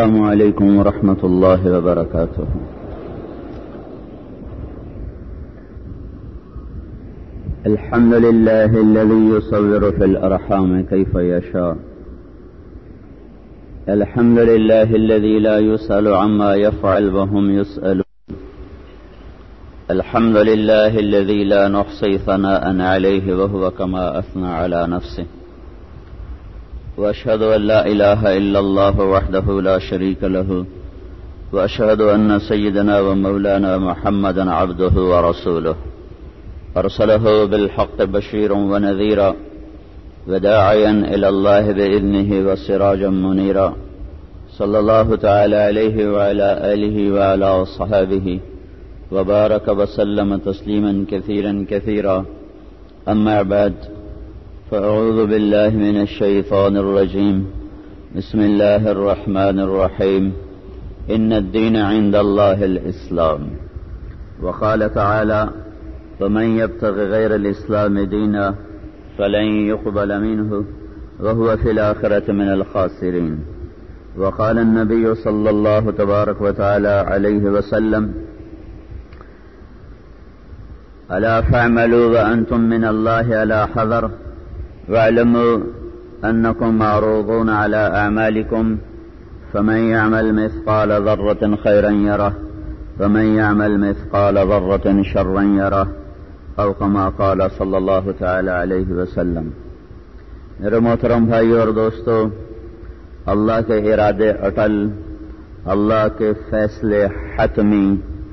السلام علیکم ورحمۃ اللہ وبرکاتہ۔ الحمد للہ الذی یصور فی الارحام کیف یشاء۔ الحمد للہ الذی لا یسأل عما یفعل وهم یسألون۔ الحمد للہ الذی لا نحصی ثناء علیہ وهو کما اثنى علی نفسه۔ وأشهد أن لا إله إلا الله وحده لا شريك له، وأشهد أن سيدنا ومولانا محمدا عبده ورسوله، أرسله بالحق بشيرا ونذيرا وداعيا إلى الله بإذنه وسراجا منيرا، صلى الله تعالى عليه وعلى آله وعلى أصحابه وبارك وسلم تسليما كثيرا كثيرا، أما بعد، فأعوذ بالله من الشيطان الرجيم، بسم الله الرحمن الرحيم، إن الدين عند الله الإسلام۔ وقال تعالى: فمن يبتغ غير الإسلام دينا فلن يقبل منه وهو في الآخرة من الخاسرين۔ وقال النبي صلى الله تبارك وتعالى عليه وسلم: ألا فاعملوا وأنتم من الله على حذر، واعلموا أنكم معروضون على أعمالكم، فمن يعمل مثقال ذرة خيرا يره ومن يعمل مثقال ذرة شرا يره، أو كما قال صلی اللہ تعالی علیہ وسلم۔ میرے محترم بھائی اور دوستو، اللہ کے ارادے اٹل، اللہ کے فیصلے حتمی،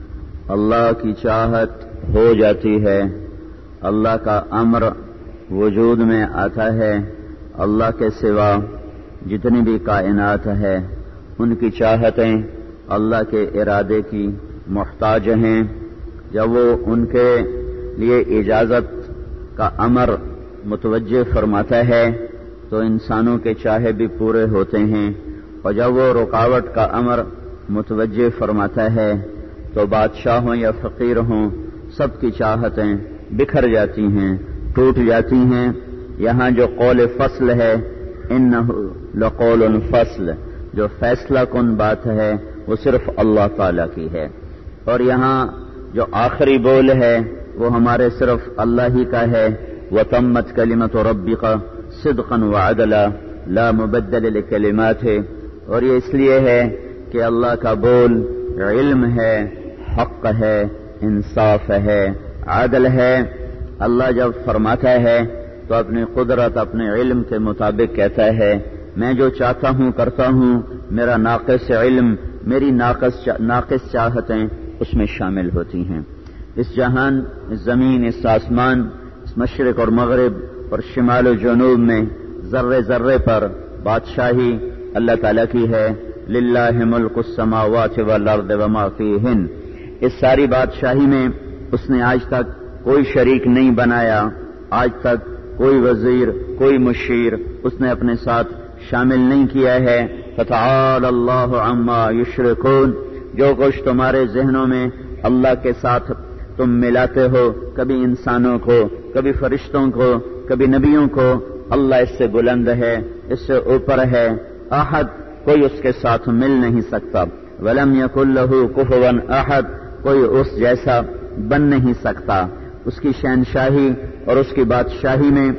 اللہ کی چاہت ہو جاتی ہے، اللہ کا امر وجود میں آتا ہے۔ اللہ کے سوا جتنی بھی کائنات ہے ان کی چاہتیں اللہ کے ارادے کی محتاج ہیں۔ جب وہ ان کے لیے اجازت کا امر متوجہ فرماتا ہے تو انسانوں کے چاہے بھی پورے ہوتے ہیں، اور جب وہ رکاوٹ کا امر متوجہ فرماتا ہے تو بادشاہ ہوں یا فقیر ہوں، سب کی چاہتیں بکھر جاتی ہیں، ٹوٹ جاتی ہیں۔ یہاں جو قول فصل ہے، انہ لقول فصل، جو فیصلہ کن بات ہے وہ صرف اللہ تعالی کی ہے، اور یہاں جو آخری بول ہے وہ ہمارے صرف اللہ ہی کا ہے۔ وَتَمَّتْ كَلِمَةُ رَبِّكَ صِدْقًا وَعَدْلًا لا مبدل لکلمات ہے، اور یہ اس لیے ہے کہ اللہ کا بول علم ہے، حق ہے، انصاف ہے، عادل ہے۔ اللہ جب فرماتا ہے تو اپنی قدرت، اپنے علم کے مطابق کہتا ہے، میں جو چاہتا ہوں کرتا ہوں، میرا ناقص علم، میری ناقص چاہتیں اس میں شامل ہوتی ہیں۔ اس جہان، اس زمین، اس آسمان، اس مشرق اور مغرب اور شمال و جنوب میں ذرے ذرے پر بادشاہی اللہ تعالیٰ کی ہے۔ للہ ملک السماوات والارض وما فیہن۔ اس ساری بادشاہی میں اس نے آج تک کوئی شریک نہیں بنایا، آج تک کوئی وزیر، کوئی مشیر اس نے اپنے ساتھ شامل نہیں کیا ہے۔ فتعالی اللہ عما یشرکون۔ جو کچھ تمہارے ذہنوں میں اللہ کے ساتھ تم ملاتے ہو، کبھی انسانوں کو، کبھی فرشتوں کو، کبھی نبیوں کو، اللہ اس سے بلند ہے، اس سے اوپر ہے۔ احد، کوئی اس کے ساتھ مل نہیں سکتا۔ ولم یکن لہ کفوا احد، کوئی اس جیسا بن نہیں سکتا۔ اس کی شہنشاہی اور اس کی بادشاہی میں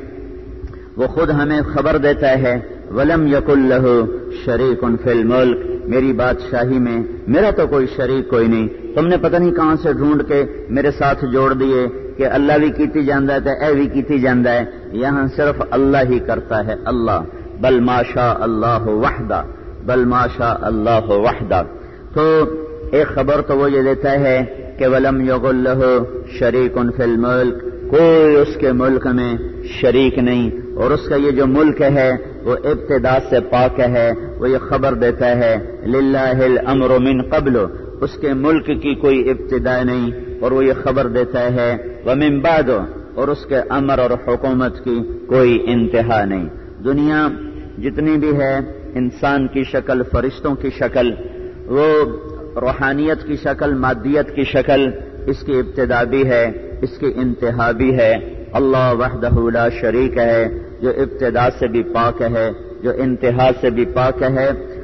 وہ خود ہمیں خبر دیتا ہے، وَلَمْ يَكُنْ لَهُ شَرِيكٌ فِي الْمُلْكِ، میری بادشاہی میں میرا تو کوئی شریک کوئی نہیں۔ تم نے پتہ نہیں کہاں سے ڈھونڈ کے میرے ساتھ جوڑ دیے کہ اللہ بھی کیتی جاندا ہے تے اے بھی کیتی جاندا ہے۔ یہاں صرف اللہ ہی کرتا ہے، اللہ۔ بل ما شاء اللہ وحدہ، بل ما شاء اللہ وحدہ۔ تو ایک خبر تو وہ یہ دیتا ہے کہ وَلَمْ يَكُنْ لَهُ شَرِيكٌ فِي الْمُلْكِ، کوئی اس کے ملک میں شریک نہیں، اور اس کا یہ جو ملک ہے وہ ابتدا سے پاک ہے۔ وہ یہ خبر دیتا ہے للہ الامر من قبل، اس کے ملک کی کوئی ابتدا نہیں، اور وہ یہ خبر دیتا ہے ومن بعد، اور اس کے امر اور حکومت کی کوئی انتہا نہیں۔ دنیا جتنی بھی ہے، انسان کی شکل، فرشتوں کی شکل، وہ روحانیت کی شکل، مادیت کی شکل، اس کی ابتدا بھی ہے، اس کی انتہا بھی ہے۔ اللہ وحدہ لا شریک ہے، جو ابتدا سے بھی پاک ہے، جو انتہا سے بھی پاک ہے،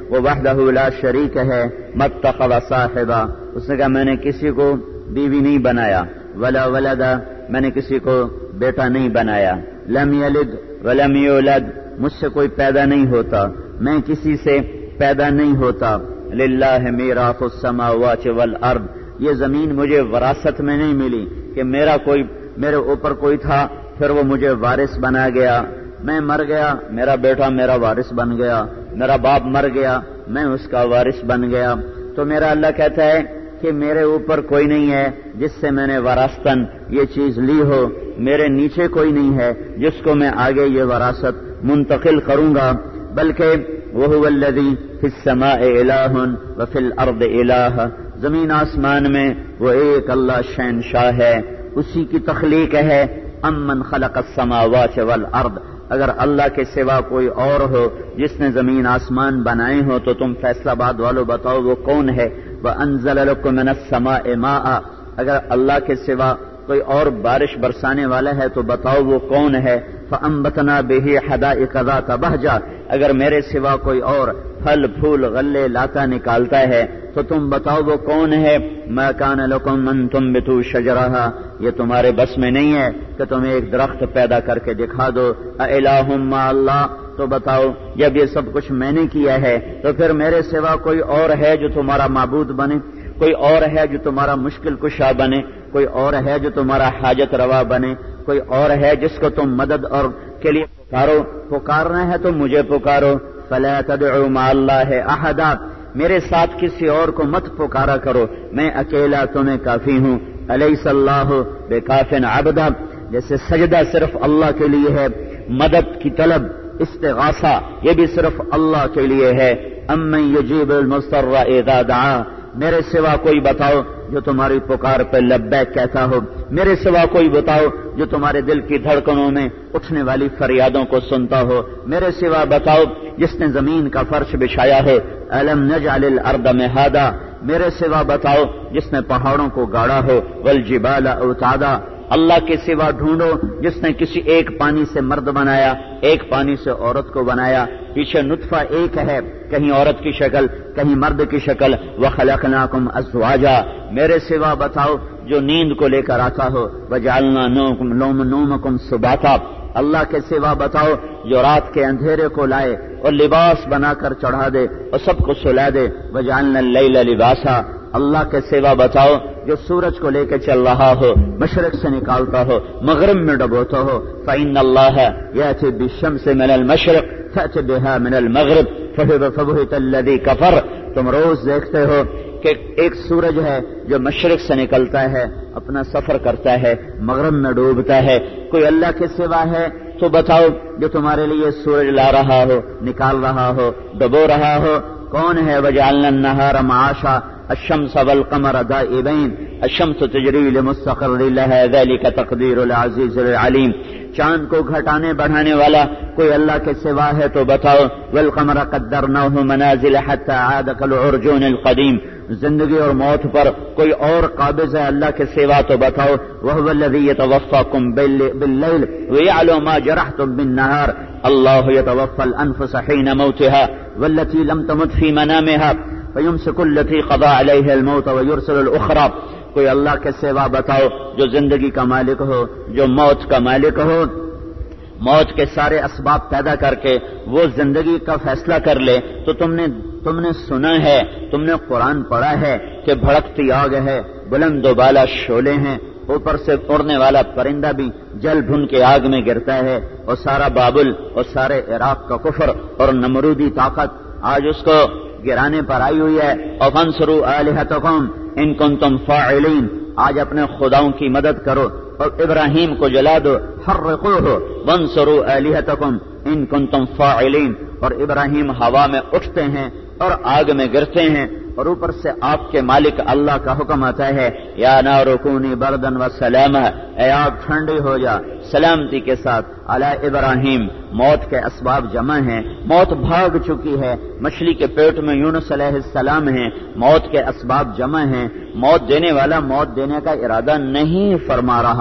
وہ وحدہ لا شریک ہے، متخذ صاحبہ، اس نے کہا میں نے کسی کو بیوی نہیں بنایا، ولا ولدا، میں نے کسی کو بیٹا نہیں بنایا، لم یلد ولم یولد، مجھ سے کوئی پیدا نہیں ہوتا، میں کسی سے پیدا نہیں ہوتا، للہ میراث السماوات والارض، یہ زمین مجھے وراثت میں نہیں ملی کہ میرے اوپر کوئی تھا پھر وہ مجھے وارث بنا گیا، میں مر گیا میرا بیٹا میرا وارث بن گیا، میرا باپ مر گیا میں اس کا وارث بن گیا۔ تو میرا اللہ کہتا ہے کہ میرے اوپر کوئی نہیں ہے جس سے میں نے وراثتاً یہ چیز لی ہو، میرے نیچے کوئی نہیں ہے جس کو میں آگے یہ وراثت منتقل کروں گا، بلکہ وَهُوَ الَّذِي فِي السَّمَاءِ إِلَٰهٌ وَفِي الْأَرْضِ إِلَٰهٌ، زمین آسمان میں وہ ایک اللہ شہنشاہ ہے، اسی کی تخلیق ہے۔ امن خلق السماوات والارض، اگر اللہ کے سوا کوئی اور ہو جس نے زمین آسمان بنائے ہو تو تم فیصلہ باد والو بتاؤ وہ کون ہے؟ وَأَنزَلَ لَكُم مِّنَ السَّمَاءِ مَاءً، اگر اللہ کے سوا کوئی اور بارش برسانے والا ہے تو بتاؤ وہ کون ہے؟ فَأَنبَتْنَا بِهِ حَدَائِقَ ذَاتَ بَهْجَةٍ، اگر میرے سوا کوئی اور پھل پھول غلے لاتا نکالتا ہے تو تم بتاؤ وہ کون ہے؟ مَا كَانَ لَكُمْ أَن تُنبِتُوا شَجَرَهَا، یہ تمہارے بس میں نہیں ہے کہ تمہیں ایک درخت پیدا کر کے دکھا دو۔ أَإِلَٰهٌ مَّعَ اللَّهِ، تو بتاؤ جب یہ سب کچھ میں نے کیا ہے تو پھر میرے سوا کوئی اور ہے جو تمہارا معبود بنے، کوئی اور ہے جو تمہارا مشکل کشا بنے، کوئی اور ہے جو تمہارا حاجت روا بنے، کوئی اور ہے جس کو تم مدد اور کے لیے پکارو؟ پکارنا ہے تو مجھے پکارو۔ فلا تدعوا مع اللہ احدا، میرے ساتھ کسی اور کو مت پکارا کرو، میں اکیلا تمہیں کافی ہوں۔ الیس اللہ بکاف عبدا، جیسے سجدہ صرف اللہ کے لیے ہے، مدد کی طلب استغاثہ یہ بھی صرف اللہ کے لیے ہے۔ امن یجیب المضطر اذا دعا، میرے سوا کوئی بتاؤ جو تمہاری پکار پہ لبیک کہتا ہو، میرے سوا کوئی بتاؤ جو تمہارے دل کی دھڑکنوں میں اٹھنے والی فریادوں کو سنتا ہو، میرے سوا بتاؤ جس نے زمین کا فرش بچھایا ہے۔ الم نجعل الارض مہادا، میرے سوا بتاؤ جس نے پہاڑوں کو گاڑا ہو۔ والجبال اوتادا، اللہ کے سوا ڈھونڈو جس نے کسی ایک پانی سے مرد بنایا، ایک پانی سے عورت کو بنایا، پیچھے نطفہ ایک ہے، کہیں عورت کی شکل کہیں مرد کی شکل۔ وخلقناکم ازواجا، میرے سوا بتاؤ جو نیند کو لے کر آتا ہو۔ وجعلنا نومکم سباتا، اللہ کے سوا بتاؤ جو رات کے اندھیرے کو لائے اور لباس بنا کر چڑھا دے اور سب کو سلا دے۔ وجعلنا اللیل لباسا، اللہ کے سوا بتاؤ جو سورج کو لے کے چل رہا ہو، مشرق سے نکالتا ہو مغرب میں ڈبوتا ہو۔ فإن اللہ یأتی بالشمس من المشرق فأتی بها من المغرب فبہت الذی کفر، تم روز دیکھتے ہو کہ ایک سورج ہے جو مشرق سے نکلتا ہے اپنا سفر کرتا ہے مغرب میں ڈوبتا ہے، کوئی اللہ کے سوا ہے تو بتاؤ جو تمہارے لیے سورج لا رہا ہو، نکال رہا ہو، ڈبو رہا ہو، کون ہے؟ وجعلنا النہار معاشا الشمس والقمر دائبین الشمس تجری لمستقر لها ذلك تقدیر العزیز العلیم، چاند کو گھٹانے بڑھانے والا کوئی اللہ کے سوا ہے تو بتاؤ۔ والقمر قدرناه منازل حتى عاد كالعرجون القدیم، زندگی اور موت پر کوئی اور قابض ہے اللہ کے سوا تو بتاؤ۔ وهو الذي يتوفاكم بالليل ويعلم ما جرحتم بالنهار، اللہ يتوفى الانفس حين موتها والتي لم تمت في منامها فيمسك التي قضى عليها الموت ويرسل الاخرى، کوئی اللہ کے سوا بتاؤ جو زندگی کا مالک ہو، جو موت کا مالک ہو، موت کے سارے اسباب پیدا کر کے وہ زندگی کا فیصلہ کر لے۔ تو تم نے سنا ہے، تم نے قرآن پڑھا ہے کہ بھڑکتی آگ ہے، بلند و بالا شعلے ہیں، اوپر سے اڑنے والا پرندہ بھی جل بھن کے آگ میں گرتا ہے، اور سارا بابل اور سارے عراق کا کفر اور نمرودی طاقت آج اس کو گرانے پر آئی ہوئی ہے۔ اور فانصروا آلہتکم ان کنتم فاعلین، آج اپنے خداؤں کی مدد کرو اور ابراہیم کو جلا دو۔ حرقوہ وانصروا آلہتکم ان کنتم فاعلین، اور ابراہیم ہوا میں اٹھتے ہیں اور آگ میں گرتے ہیں، اور اوپر سے آپ کے مالک اللہ کا حکم آتا ہے یا نار کونی بردن و سلاما، اے آگ ٹھنڈی ہو جا سلامتی کے ساتھ علی ابراہیم۔ موت کے اسباب جمع ہیں، موت بھاگ چکی ہے، مچھلی کے پیٹ میں یونس علیہ السلام ہیں، موت کے اسباب جمع ہیں، موت دینے والا موت دینے کا ارادہ نہیں فرما رہا۔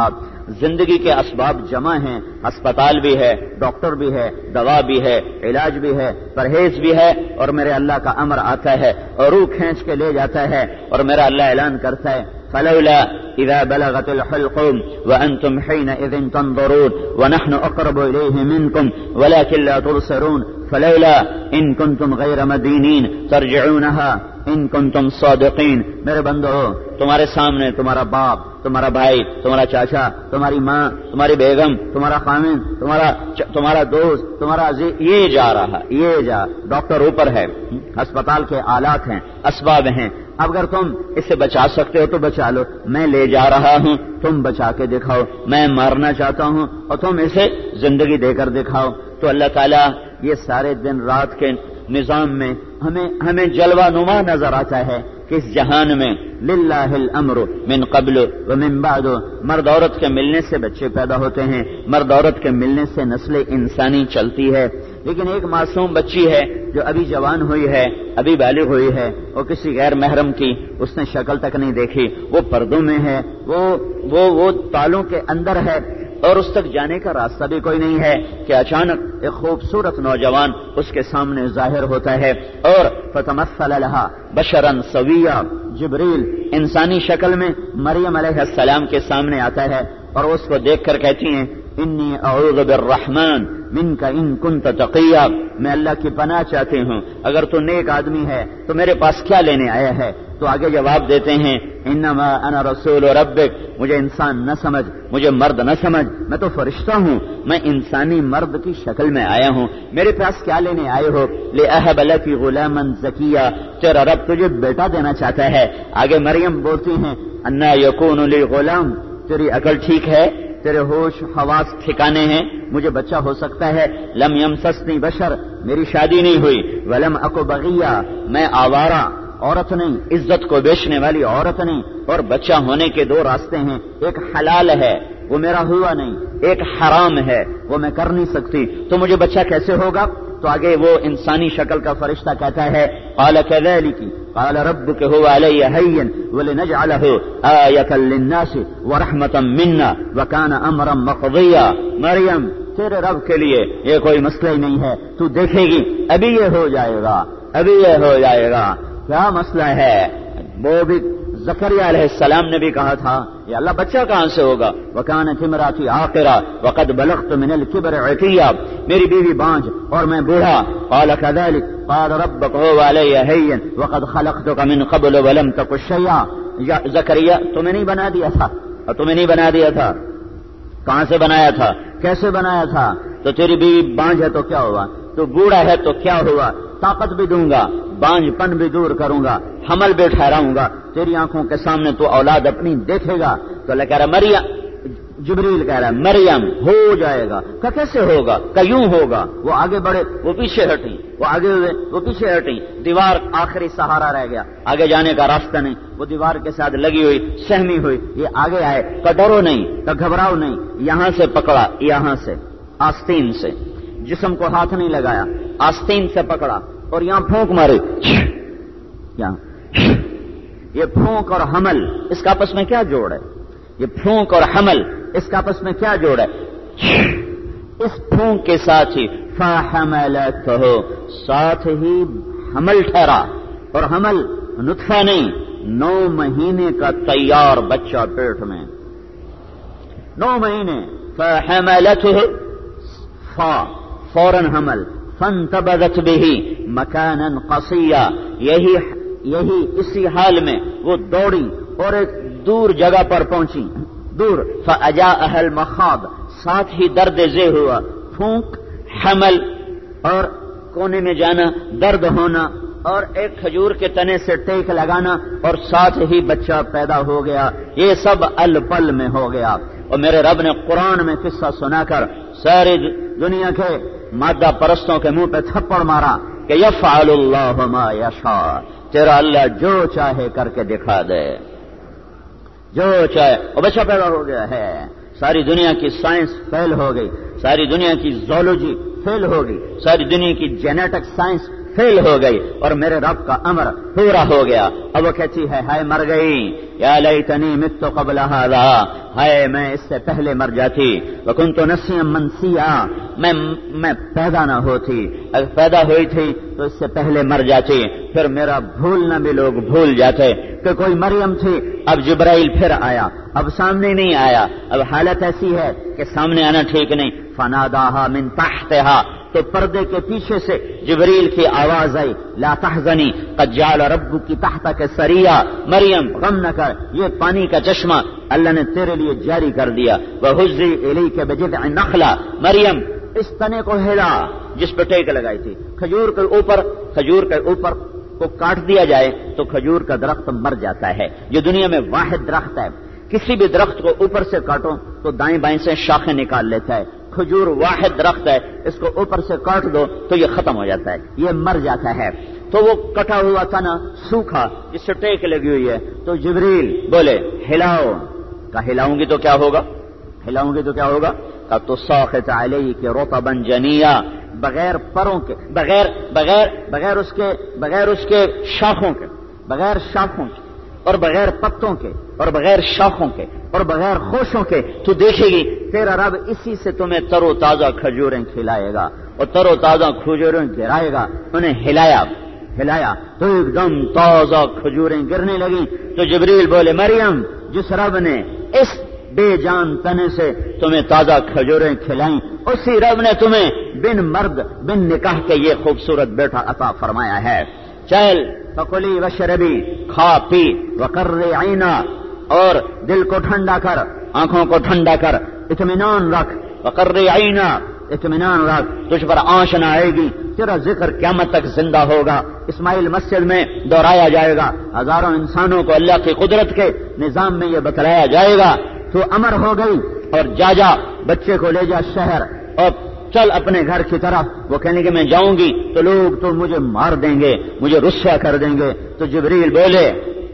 زندگی کے اسباب جمع ہیں، ہسپتال بھی ہے، ڈاکٹر بھی ہے، دوا بھی ہے، علاج بھی ہے، پرہیز بھی ہے، اور میرے اللہ کا امر آتا ہے اور روح کھینچ کے لے جاتا ہے، اور میرا اللہ اعلان کرتا ہے فلولا اذا بلغت الحلقوم وانتم حينئذ تنظرون ونحن اقرب اليه منكم ولكن لا تبصرون فلولا ان كنتم غير مدينين ترجعونها ان کنتم صادقین۔ میرے بندو، تمہارے سامنے تمہارا باپ، تمہارا بھائی، تمہارا چاچا، تمہاری ماں، تمہاری بیگم، تمہارا خامن، تمہارا دوست، تمہارا عزیز یہ جا رہا، یہ جا، ڈاکٹر اوپر ہے، ہسپتال کے آلات ہیں، اسباب ہیں، اگر تم اسے بچا سکتے ہو تو بچا لو، میں لے جا رہا ہوں، تم بچا کے دکھاؤ، میں مارنا چاہتا ہوں اور تم اسے زندگی دے کر دکھاؤ۔ تو اللہ تعالیٰ یہ سارے دن رات کے نظام میں ہمیں جلوہ نما نظر آتا ہے کہ اس جہان میں للہ الامر من قبل ومن بعد، مرد عورت کے ملنے سے بچے پیدا ہوتے ہیں، مرد عورت کے ملنے سے نسل انسانی چلتی ہے، لیکن ایک معصوم بچی ہے جو ابھی جوان ہوئی ہے، ابھی بالغ ہوئی ہے، اور کسی غیر محرم کی اس نے شکل تک نہیں دیکھی، وہ پردوں میں ہے، وہ تالوں کے اندر ہے، اور اس تک جانے کا راستہ بھی کوئی نہیں ہے کہ اچانک ایک خوبصورت نوجوان اس کے سامنے ظاہر ہوتا ہے، اور فتمثل لها بشرا سویا، جبریل انسانی شکل میں مریم علیہ السلام کے سامنے آتا ہے، اور اس کو دیکھ کر کہتی ہیں انی اعوذ بالرحمن منک ان کنت تقیا، میں اللہ کی پناہ چاہتی ہوں، اگر تو نیک آدمی ہے تو میرے پاس کیا لینے آیا ہے؟ تو آگے جواب دیتے ہیں انما انا رسول ربک، مجھے انسان نہ سمجھ، مجھے مرد نہ سمجھ، میں تو فرشتہ ہوں، میں انسانی مرد کی شکل میں آیا ہوں، میرے پاس کیا لینے آئے ہو؟ لأہب لک غلاما زکیا، تیرا رب تجھے بیٹا دینا چاہتا ہے۔ آگے مریم بولتی ہیں انا یکون لی غلام، تیری عقل ٹھیک ہے، تیرے ہوش حواس ٹھکانے ہیں، مجھے بچہ ہو سکتا ہے؟ لم یمسسنی بشر، میری شادی نہیں ہوئی، ولم اکو بغیہ، میں آوارہ عورت نہیں، عزت کو بیچنے والی عورت نہیں، اور بچہ ہونے کے دو راستے ہیں، ایک حلال ہے وہ میرا ہوا نہیں، ایک حرام ہے وہ میں کر نہیں سکتی، تو مجھے بچہ کیسے ہوگا؟ تو آگے وہ انسانی شکل کا فرشتہ کہتا ہے قال كذلك قال ربك هو علي هين ولنجعله آية للناس ورحمة منا وكان امرا مقضيا، مریم تیرے رب کے لیے یہ کوئی مسئلہ ہی نہیں ہے، تو دیکھے گی ابھی یہ ہو جائے گا، ابھی یہ ہو جائے گا۔ کیا مسئلہ ہے؟ وہ بھی زکریا علیہ السلام نے بھی کہا تھا یا اللہ بچہ کہاں سے ہوگا؟ وَكَانَتِ امْرَأَتِي عَاقِرًا وَقَدْ بَلَغْتُ مِنَ الْكِبْرِ عِتِيًّا، میری بیوی بانج اور میں بوڑھا۔ قَالَ كَذَلِكَ قَالَ رَبُّكَ هُوَ عَلَيَّ هَيِّنٌ وَقَدْ خَلَقْتُكَ مِنْ قَبْلُ وَلَمْ تَكُ شَيْئًا، زکریا تمہیں نہیں بنا دیا تھا، اور تمہیں نہیں بنا دیا تھا، کہاں سے بنایا تھا، کیسے بنایا تھا؟ تو تیری بیوی بانج ہے تو کیا ہوا، تو بوڑھا ہے تو کیا ہوا، طاقت بھی دوں گا، بانج پن بھی دور کروں گا، حمل بھی ٹھہراؤں گا، تیری آنکھوں کے سامنے تو اولاد اپنی دیکھے گا۔ تو اللہ کہہ رہا مریم، جبریل کہہ رہا مریم ہو جائے گا، کہ کیسے ہوگا، کہ یوں ہوگا۔ وہ آگے بڑھے، وہ پیچھے ہٹیں، وہ آگے ہوئے، وہ پیچھے ہٹیں، دیوار آخری سہارا رہ گیا، آگے جانے کا راستہ نہیں، وہ دیوار کے ساتھ لگی ہوئی، سہمی ہوئی، یہ آگے آئے، کہ ڈرو نہیں، کہ گھبراؤ نہیں، یہاں سے پکڑا، یہاں سے آستین سے، جسم کو ہاتھ نہیں لگایا، آستین سے پکڑا اور یہاں پھونک مارے، یہاں یہ پھونک اور حمل اس کا آپس میں کیا جوڑ ہے؟ یہ پھونک اور حمل اس کا آپس میں کیا جوڑ ہے؟ اس پھونک کے ساتھ ہی فحملتہ، ساتھ ہی حمل ٹھہرا، اور حمل نطفہ نہیں، 9 مہینے کا تیار بچہ پیٹ میں، 9 مہینے، فحملتہ فوراً حمل، فانتبذت به مکانا قصیا، یہی اسی حال میں وہ دوڑی اور ایک دور جگہ پر پہنچی، دور، فاجاءها المخاض، ساتھ ہی درد ذہ ہوا، پھونک، حمل اور کونے میں جانا، درد ہونا، اور ایک کھجور کے تنے سے ٹیک لگانا، اور ساتھ ہی بچہ پیدا ہو گیا، یہ سب الپل میں ہو گیا۔ اور میرے رب نے قرآن میں قصہ سنا کر ساری دنیا کے مادہ پرستوں کے منہ پہ تھپڑ مارا کہ یفعل اللہ ما یشاء، تیرا اللہ جو چاہے کر کے دکھا دے، جو چاہے، اور بچہ پیدا ہو گیا ہے۔ ساری دنیا کی سائنس فیل ہو گئی، ساری دنیا کی زولوجی فیل ہو گئی، ساری دنیا کی جینیٹک سائنس فیل ہو گئی اور میرے رب کا امر پورا ہو گیا. اب وہ کہتی ہے ہائے مر گئی، یا لیتنی مت قبل ھذا، ہائے میں اس سے پہلے مر جاتی. وکنت نسیا منسیا، میں پیدا نہ ہوتی، اگر پیدا ہوئی تھی تو اس سے پہلے مر جاتی، پھر میرا بھولنا بھی لوگ بھول جاتے کہ کوئی مریم تھی. اب جبرائیل پھر آیا، اب سامنے نہیں آیا، اب حالت ایسی ہے کہ سامنے آنا ٹھیک نہیں. فناداها من تحتها، تو پردے کے پیچھے سے جبریل کی آواز آئی، لا تحزنی قد جعل ربک تحتک سریا، مریم غم نہ کر، یہ پانی کا چشمہ اللہ نے تیرے لیے جاری کر دیا. وہزی الیک بجذع النخلہ، مریم اس تنے کو ہلا جس پہ ٹیک لگائی تھی. کھجور کے اوپر کو کاٹ دیا جائے تو کھجور کا درخت مر جاتا ہے. یہ دنیا میں واحد درخت ہے، کسی بھی درخت کو اوپر سے کاٹو تو دائیں بائیں سے شاخیں نکال لیتا ہے. کھجور واحد درخت ہے، اس کو اوپر سے کاٹ دو تو یہ ختم ہو جاتا ہے، یہ مر جاتا ہے. تو وہ کٹا ہوا تنا سوکھا جس سے ٹیک لگی ہوئی ہے، تو جبریل بولے ہلاؤ. کہا ہلاؤں گی تو کیا ہوگا؟ کہا تو ساخت علیک رطبا جنیا، بغیر پروں کے، بغیر اس کے شاخوں کے، اور بغیر پتوں کے، اور بغیر شاخوں کے، اور بغیر خوشوں کے، تو دیکھے گی تیرا رب اسی سے تمہیں تر و تازہ کھجوریں کھلائے گا اور تر و تازہ کھجوریں گرائے گا. انہیں ہلایا تو ایک دم تازہ کھجوریں گرنے لگیں. تو جبریل بولے مریم، جس رب نے اس بے جان تنے سے تمہیں تازہ کھجوریں کھلائیں، اسی رب نے تمہیں بن مرد بن نکاح کے یہ خوبصورت بیٹا عطا فرمایا ہے. چل فکلی وشربی، کھا پی، وقرری عینا، اور دل کو ٹھنڈا کر، آنکھوں کو ٹھنڈا کر، اطمینان رکھ. وقرری عینا، اطمینان رکھ، تجھ پر آنچ نہ آئے گی، تیرا ذکر قیامت تک زندہ ہوگا. اسماعیل مسجد میں دہرایا جائے گا، ہزاروں انسانوں کو اللہ کی قدرت کے نظام میں یہ بتلایا جائے گا. تو امر ہو گئی اور جا بچے کو لے جا شہر اور چل اپنے گھر کی طرف. وہ کہنے کہ میں جاؤں گی تو لوگ تو مجھے مار دیں گے، مجھے رسوا کر دیں گے. تو جبریل بولے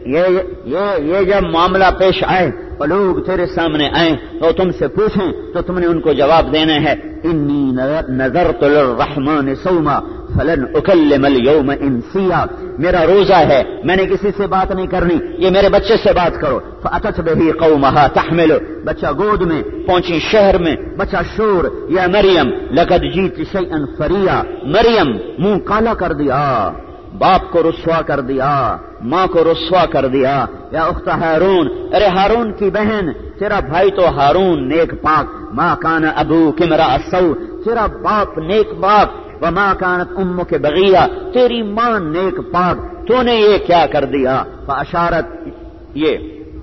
یہ جب معاملہ پیش آئے اور لوگ تیرے سامنے آئیں تو تم سے پوچھیں تو تم نے ان کو جواب دینا ہے، انی نذرت للرحمن صوما فلن اکلم اليوم انسیا، میرا روزہ ہے، میں نے کسی سے بات نہیں کرنی، یہ میرے بچے سے بات کرو. فاتت به قومها تحمل، بچہ گود میں پہنچی شہر میں، بچہ شور، یا مریم لقد جیت شیئا فریا، مریم منہ کالا کر دیا، باپ کو رسوا کر دیا، ماں کو رسوا کر دیا. یا اخت ہارون، ارے ہارون کی بہن، تیرا بھائی تو ہارون نیک پاک، ما کان ابوک امرأ سوء، تیرا باپ نیک پاک، وما کانت امک بغیہ، تیری ماں نیک پاک، تو نے یہ کیا کر دیا؟ فاشارت، یہ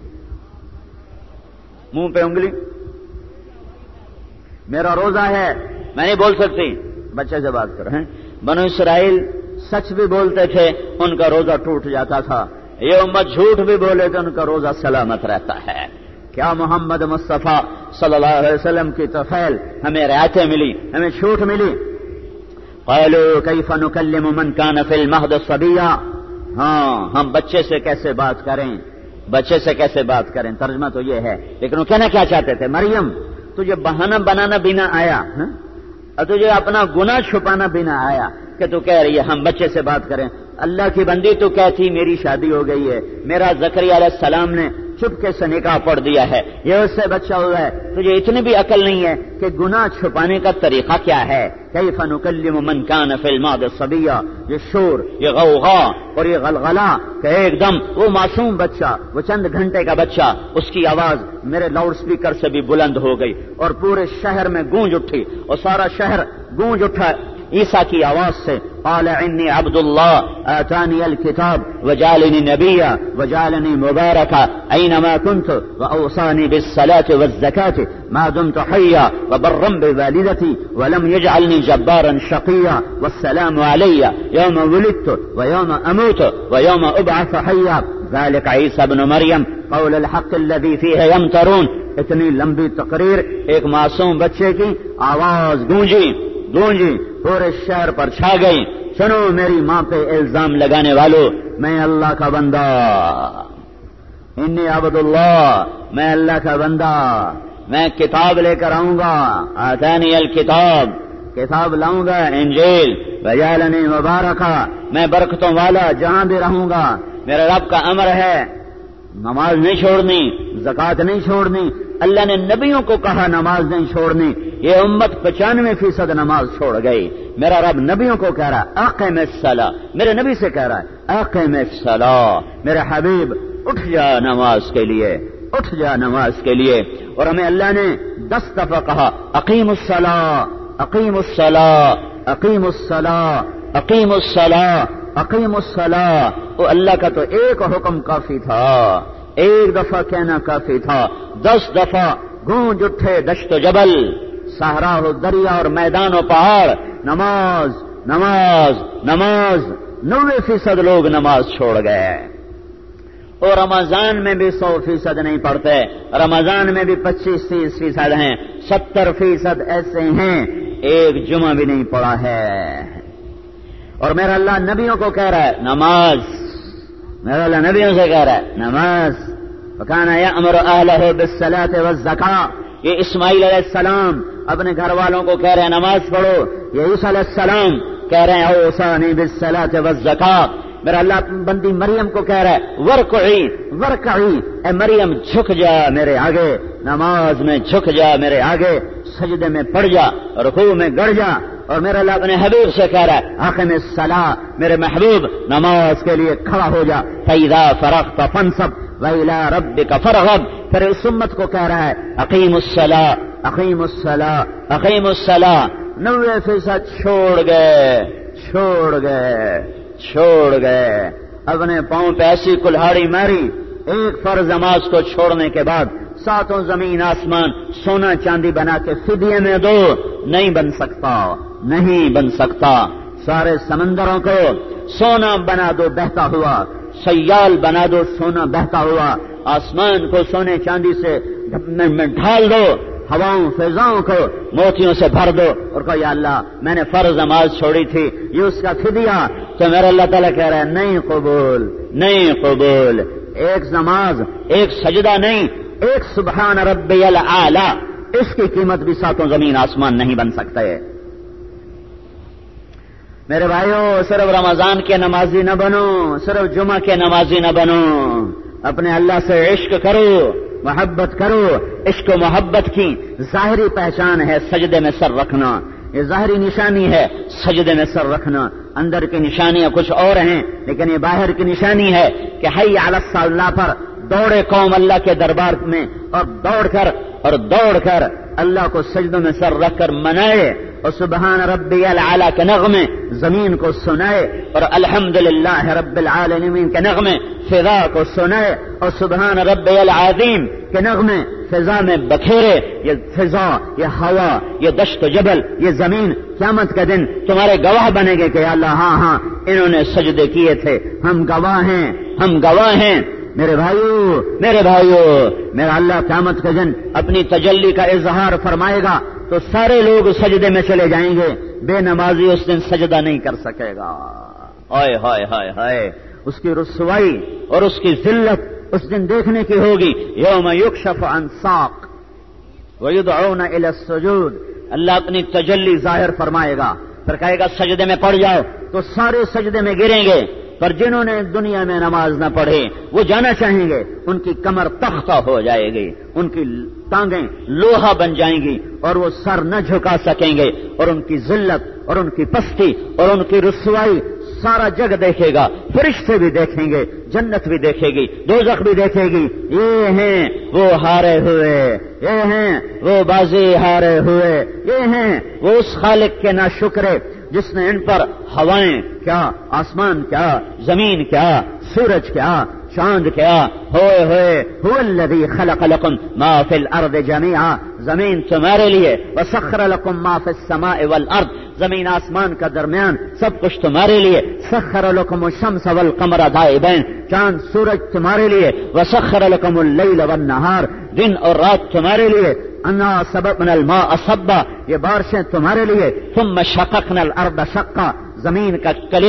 منہ پہ انگلی، میرا روزہ ہے، میں نہیں بول سکتی، بچے سے بات کر. بنو اسرائیل سچ بھی بولتے تھے، ان کا روزہ ٹوٹ جاتا تھا. یہ امت جھوٹ بھی بولے تو ان کا روزہ سلامت رہتا ہے. کیا محمد مصطفیٰ صلی اللہ علیہ وسلم کی طفیل ہمیں رعایتیں ملی، ہمیں چھوٹ ملی. قالوا کیف نکلم من کان فی المہد صبیا، ہاں ہم بچے سے کیسے بات کریں، ترجمہ تو یہ ہے. لیکن وہ کہنا کیا چاہتے تھے، مریم تجھے بہانہ بنانا بھی نہ آیا اور تجھے اپنا گناہ چھپانا بھی نہ آیا کہ تو کہہ رہی ہے ہم بچے سے بات کریں. اللہ کی بندی تو کہتی میری شادی ہو گئی ہے، میرا زکریا علیہ السلام نے چپکے سے نکاح پڑھ دیا ہے، یہ اس سے بچہ ہوا ہے. تجھے اتنی بھی عقل نہیں ہے کہ گناہ چھپانے کا طریقہ کیا ہے. کیف نکلم من کان فی المہد صبیا، یہ شور، یہ غوغا اور یہ غلغلہ کہ ایک دم وہ معصوم بچہ، وہ چند گھنٹے کا بچہ، اس کی آواز میرے لاؤڈ سپیکر سے بھی بلند ہو گئی اور پورے شہر میں گونج اٹھی اور سارا شہر گونج اٹھا عیسیٰ کی آواز سے. قال انی عبد اللہ آتانی الکتاب وجعلنی نبیا وجعلنی مبارکا اینما کنت واوصانی بالصلاة والزکاة ما دمت حیا وبرا بوالدتی ولم یجعلنی جبارا شقیا والسلام علی یوم ولدت ویوم اموت ویوم ابعث حیا ذلك عیسی ابن مریم قول الحق الذی فیہ یمترون. اتنی لمبی تقریر ایک معصوم بچے کی آواز گونجی پورے شہر پر چھا گئی. سنو میری ماں پہ الزام لگانے والوں، میں اللہ کا بندہ، انی عبد اللہ، میں اللہ کا بندہ، میں کتاب لے کر آؤں گا. آتانی الکتاب، کتاب لاؤں گا انجیل، وجعلنی مبارکا، میں برکتوں والا جہاں بھی رہوں گا۔ میرے رب کا امر ہے نماز نہیں چھوڑنی، زکوٰۃ نہیں چھوڑنی، اللہ نے نبیوں کو کہا نماز نہیں چھوڑنی، یہ امت 95% نماز چھوڑ گئی۔ میرا رب نبیوں کو کہہ رہا ہے اقم الصلاۃ، میرے نبی سے کہہ رہا ہے اقم الصلاۃ، میرے حبیب اٹھ جا نماز کے لیے، اٹھ جا نماز کے لیے۔ اور ہمیں اللہ نے 10 دفعہ کہا اقیم الصلاۃ، اقیم الصلاۃ، اقیم الصلاۃ، اقیم الصلاۃ، اقیم الصلاۃ۔ وہ اللہ کا تو ایک حکم کافی تھا، ایک دفعہ کہنا کافی تھا، 10 دفعہ گونج اٹھے دشت و جبل، صحرا و دریا اور میدان و پہاڑ، نماز نماز نماز۔ 90% لوگ نماز چھوڑ گئے، اور رمضان میں بھی 100% نہیں پڑھتے، رمضان میں بھی 25-30% ہیں، 70% ایسے ہیں ایک جمعہ بھی نہیں پڑھا ہے۔ اور میرا اللہ نبیوں کو کہہ رہا ہے نماز، میرا اللہ نبیوں سے کہہ رہا ہے نماز۔ وَكَانَ يَأْمُرُ أَهْلَهُ بِالصَّلَاةِ وَالزَّكَاةِ، یہ اسماعیل علیہ السلام اپنے گھر والوں کو کہہ رہے ہیں نماز پڑھو، یہ عیسیٰ علیہ السلام کہہ رہے ہیں اوصانی بالصلاۃ والزکاۃ۔ میرا اللہ بندی مریم کو کہہ رہا ہے ورکعی ورکعی، اے مریم جھک جا میرے آگے، نماز میں جھک جا میرے آگے، سجدے میں پڑ جا، رکوع میں گڑ جا۔ اور میرا اللہ اپنے حبیب سے کہہ رہا ہے اقم الصلاۃ، میرے محبوب نماز کے لیے کھڑا ہو جا، فاذا فرغت فانصب وإلی ربک فارغب۔ پھر اس امت کو کہہ رہا ہے اقیم الصلاۃ، اقیم الصلاۃ، اقیم الصلاۃ۔ 90% چھوڑ گئے، چھوڑ گئے، چھوڑ گئے، اپنے پاؤں پہ ایسی کلہاڑی ماری ایک فرض نماز کو چھوڑنے کے بعد۔ 7 زمین آسمان سونا چاندی بنا کے فدیے میں دو، نہیں بن سکتا، نہیں بن سکتا۔ سارے سمندروں کو سونا بنا دو بہتا ہوا، سیال بنا دو سونا بہتا ہوا، آسمان کو سونے چاندی سے میں ڈھال دو، ہواؤں فضاؤں کو موتیوں سے بھر دو، اور کہو یا اللہ میں نے فرض نماز چھوڑی تھی، یہ اس کا فدیہ۔ تو میرا اللہ تعالیٰ کہہ رہا ہے نہیں قبول، نہیں قبول۔ ایک نماز، ایک سجدہ نہیں، ایک سبحان ربی الاعلی، اس کی قیمت بھی 7 زمین آسمان نہیں بن سکتے۔ میرے بھائیو، صرف رمضان کے نمازی نہ بنو، صرف جمعہ کے نمازی نہ بنو، اپنے اللہ سے عشق کرو، محبت کرو۔ عشق و محبت کی ظاہری پہچان ہے سجدے میں سر رکھنا، یہ ظاہری نشانی ہے سجدے میں سر رکھنا، اندر کی نشانیاں کچھ اور ہیں، لیکن یہ باہر کی نشانی ہے کہ حی علی الصلاۃ پر دوڑے قوم اللہ کے دربار میں، اور دوڑ کر اللہ کو سجدوں میں سر رکھ کر منائے، اور سبحان ربی الاعلی کے نغمے زمین کو سنائے، اور الحمدللہ رب العالمین کے نغمے فضا کو سنائے، اور سبحان ربی العظیم کے نغمے فضا میں بکھیرے۔ یہ فضا، یہ ہوا، یہ دشت و جبل، یہ زمین قیامت کا دن تمہارے گواہ بنے گے کہ اللہ ہاں ہاں انہوں نے سجدے کیے تھے، ہم گواہ ہیں، ہم گواہ ہیں۔ میرے بھائیو، میرا اللہ قیامت کے دن اپنی تجلی کا اظہار فرمائے گا تو سارے لوگ سجدے میں چلے جائیں گے، بے نمازی اس دن سجدہ نہیں کر سکے گا۔ ہائے ہائے ہائے ہائے، اس کی رسوائی اور اس کی ذلت اس دن دیکھنے کی ہوگی۔ یوم یکشف عن ساق ویدعون الی السجود، اللہ اپنی تجلی ظاہر فرمائے گا، پھر کہے گا سجدے میں پڑ جاؤ، تو سارے سجدے میں گریں گے، پر جنہوں نے دنیا میں نماز نہ پڑھی وہ جانا چاہیں گے، ان کی کمر تختہ ہو جائے گی، ان کی ٹانگیں لوہا بن جائیں گی، اور وہ سر نہ جھکا سکیں گے، اور ان کی ذلت اور ان کی پستی اور ان کی رسوائی سارا جگ دیکھے گا، فرشتے بھی دیکھیں گے، جنت بھی دیکھے گی، دوزخ بھی دیکھے گی۔ یہ ہیں وہ ہارے ہوئے، یہ ہیں وہ بازی ہارے ہوئے، یہ ہیں وہ اس خالق کے ناشکرے جس نے ان پر ہوائیں کیا، آسمان کیا، زمین کیا، سورج کیا، چاند کیا، ہوئے هو الذی خلق لکم ما فی الارض جميعا، زمین تمہارے لیے، وسخر لکم ما فی السماء والارض، زمین آسمان کا درمیان سب کچھ تمہارے لیے، سخر لکم الشمس والقمر دائبین، چاند سورج تمہارے لیے، وسخر لکم اللیل والنہار، دن اور رات تمہارے لیے، انا سبقنا الماء صبا، یہ بارشیں تمہارے لیے، ثم شققنا الارض شقا، زمین کا کلیجہ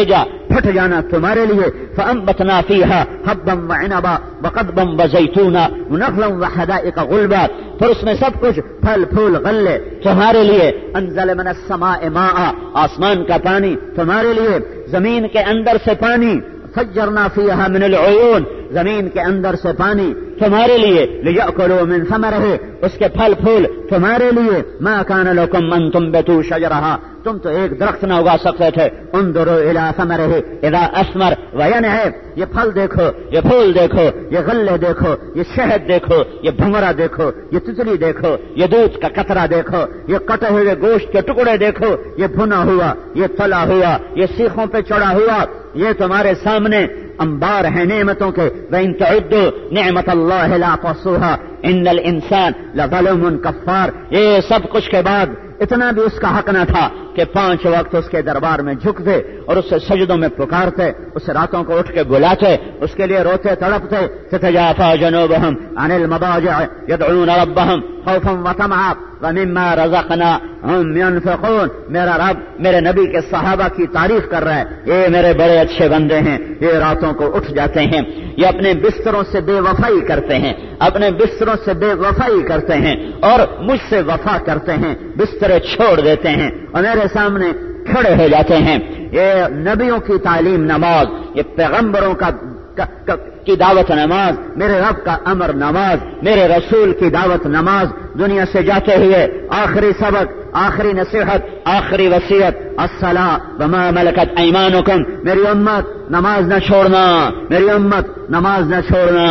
پھٹ جانا تمہارے لیے. فانبتنا فیہا حبا وعنبا وقضبا وزیتونا ونخلا وحدائق غلبا. پھر اس میں سب کچھ پھل پھول غلے تمہارے لیے. انزل من السماء ماء، آسمان کا پانی تمہارے لیے. زمین کے اندر سے پانی. فجرنا فیہا من العیون، زمین کے اندر سے پانی تمہارے لیے. لیأکلوا من ثمرہ، اس کے پھل پھول تمہارے لیے. ما کان لکم ان تنبتوا شجرہا، تم تو ایک درخت نہ اگا سکتے تھے. انظروا الی ثمرہ اذا اثمر وینعم، یہ پھل دیکھو، یہ پھول دیکھو، یہ غلے دیکھو، یہ شہد دیکھو، یہ بھمرہ دیکھو، یہ تتلی دیکھو، یہ دودھ کا قطرہ دیکھو، یہ کٹے ہوئے گوشت کے ٹکڑے دیکھو، یہ بھنا ہوا، یہ تلا ہوا، یہ سیخوں پہ چڑھا ہوا. یہ تمہارے سامنے انبار ہیں نعمتوں کے. وَإِن تَعُدُّوا نِعْمَةَ اللَّهِ لَا تُحْصُوهَا إِنَّ الْإِنسَانَ لَظَلُومٌ كَفَّارٌ. یہ سب کچھ کے بعد اتنا بھی اس کا حق نہ تھا کہ 5 وقت اس کے دربار میں جھکتے اور اس سے سجدوں میں پکارتے، اس راتوں کو اٹھ کے بلاتے، اس کے لیے روتے تڑپتے. تتجافى جنوبهم عن المضاجع يدعون ربهم خوفا وطمعا ومما رزقناهم ينفقون. میرا رب میرے نبی کے صحابہ کی تعریف کر رہا ہے. یہ میرے بڑے اچھے بندے ہیں، یہ راتوں کو اٹھ جاتے ہیں، یہ اپنے بستروں سے بے وفائی کرتے ہیں، اپنے بستروں سے بے وفائی کرتے ہیں اور مجھ سے وفا کرتے ہیں. بسترے چھوڑ دیتے ہیں اور میرے سامنے کھڑے ہو جاتے ہیں. یہ نبیوں کی تعلیم نماز، یہ پیغمبروں کی دعوت نماز، میرے رب کا امر نماز، میرے رسول کی دعوت نماز. دنیا سے جاتے ہوئے آخری سبق، آخری نصیحت، آخری وصیت، الصلاۃ وما ملکت ایمانکم. میری امت نماز نہ چھوڑنا، میری امت نماز نہ چھوڑنا،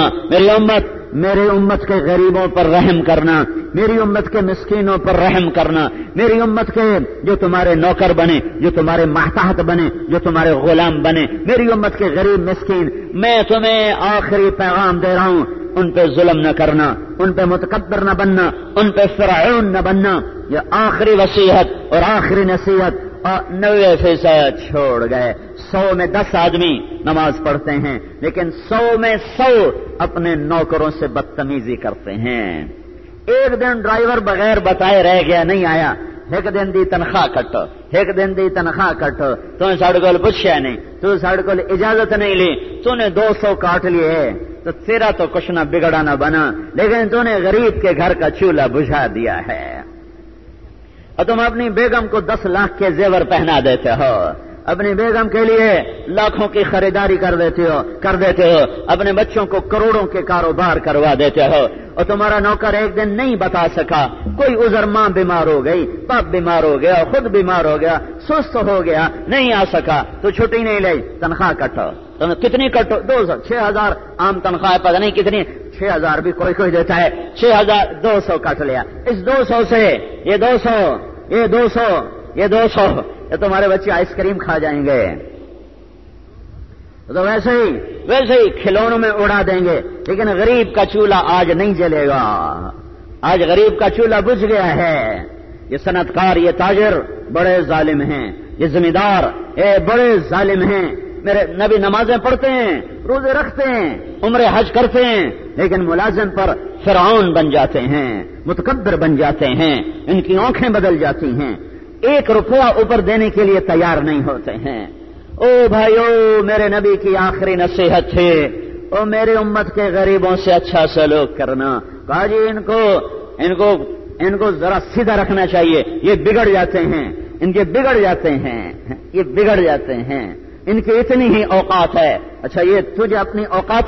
میری امت کے غریبوں پر رحم کرنا، میری امت کے مسکینوں پر رحم کرنا، میری امت کے جو تمہارے نوکر بنے، جو تمہارے ماتحت بنے، جو تمہارے غلام بنے، میری امت کے غریب مسکین. میں تمہیں آخری پیغام دے رہا ہوں، ان پہ ظلم نہ کرنا، ان پہ متکبر نہ بننا، ان پہ فرعون نہ بننا. یہ آخری وصیت اور آخری نصیحت. اور 90% چھوڑ گئے. 100 میں 10 آدمی نماز پڑھتے ہیں، لیکن 100 میں 100 اپنے نوکروں سے بدتمیزی کرتے ہیں. ایک دن ڈرائیور بغیر بتائے رہ گیا، نہیں آیا. ایک دن دی تنخواہ کٹو، ایک دن دی تنخواہ کٹو. تو نے ساڑھے کو پوچھا نہیں، تو ساڑھے کو اجازت نہیں لی، تو نے 200 کاٹ لیے. تو تیرا تو کچھ نہ بگڑا نہ بنا، لیکن تو نے غریب کے گھر کا چولہا بجھا دیا ہے. اور تم اپنی بیگم کو 10 لاکھ کے زیور پہنا دیتے ہو، اپنی بیگم کے لیے لاکھوں کی خریداری کر دیتے ہو، اپنے بچوں کو کروڑوں کے کاروبار کروا دیتے ہو. اور تمہارا نوکر ایک دن نہیں بتا سکا، کوئی عذر، ماں بیمار ہو گئی، باپ بیمار ہو گیا، خود بیمار ہو گیا، سست ہو گیا، نہیں آ سکا، تو چھٹی نہیں لی، تنخواہ کٹو. کتنی کٹو؟ 200. 6000 عام تنخواہ پتہ نہیں کتنی، 6000 بھی کوئی دیتا ہے. 6000 200 کٹ لیا. اس 200 سے یہ 200 یہ تمہارے بچے آئس کریم کھا جائیں گے. تو ویسے ہی کھلونوں میں اڑا دیں گے. لیکن غریب کا چولہا آج نہیں جلے گا. آج غریب کا چولہا بجھ گیا ہے. یہ صنعت کار، یہ تاجر بڑے ظالم ہیں، یہ زمیندار بڑے ظالم ہیں. میرے نبی نمازیں پڑھتے ہیں، روزے رکھتے ہیں، عمرے حج کرتے ہیں، لیکن ملازم پر فرعون بن جاتے ہیں، متکبر بن جاتے ہیں، ان کی آنکھیں بدل جاتی ہیں، 1 روپیہ اوپر دینے کے لیے تیار نہیں ہوتے ہیں. او بھائیو، میرے نبی کی آخری نصیحت تھی، او میری امت کے غریبوں سے اچھا سلوک کرنا. کہا جی ان کو ذرا سیدھا رکھنا چاہیے، یہ بگڑ جاتے ہیں، یہ بگڑ جاتے ہیں، ان کی اتنی ہی اوقات ہے. اچھا، یہ تجھے اپنی اوقات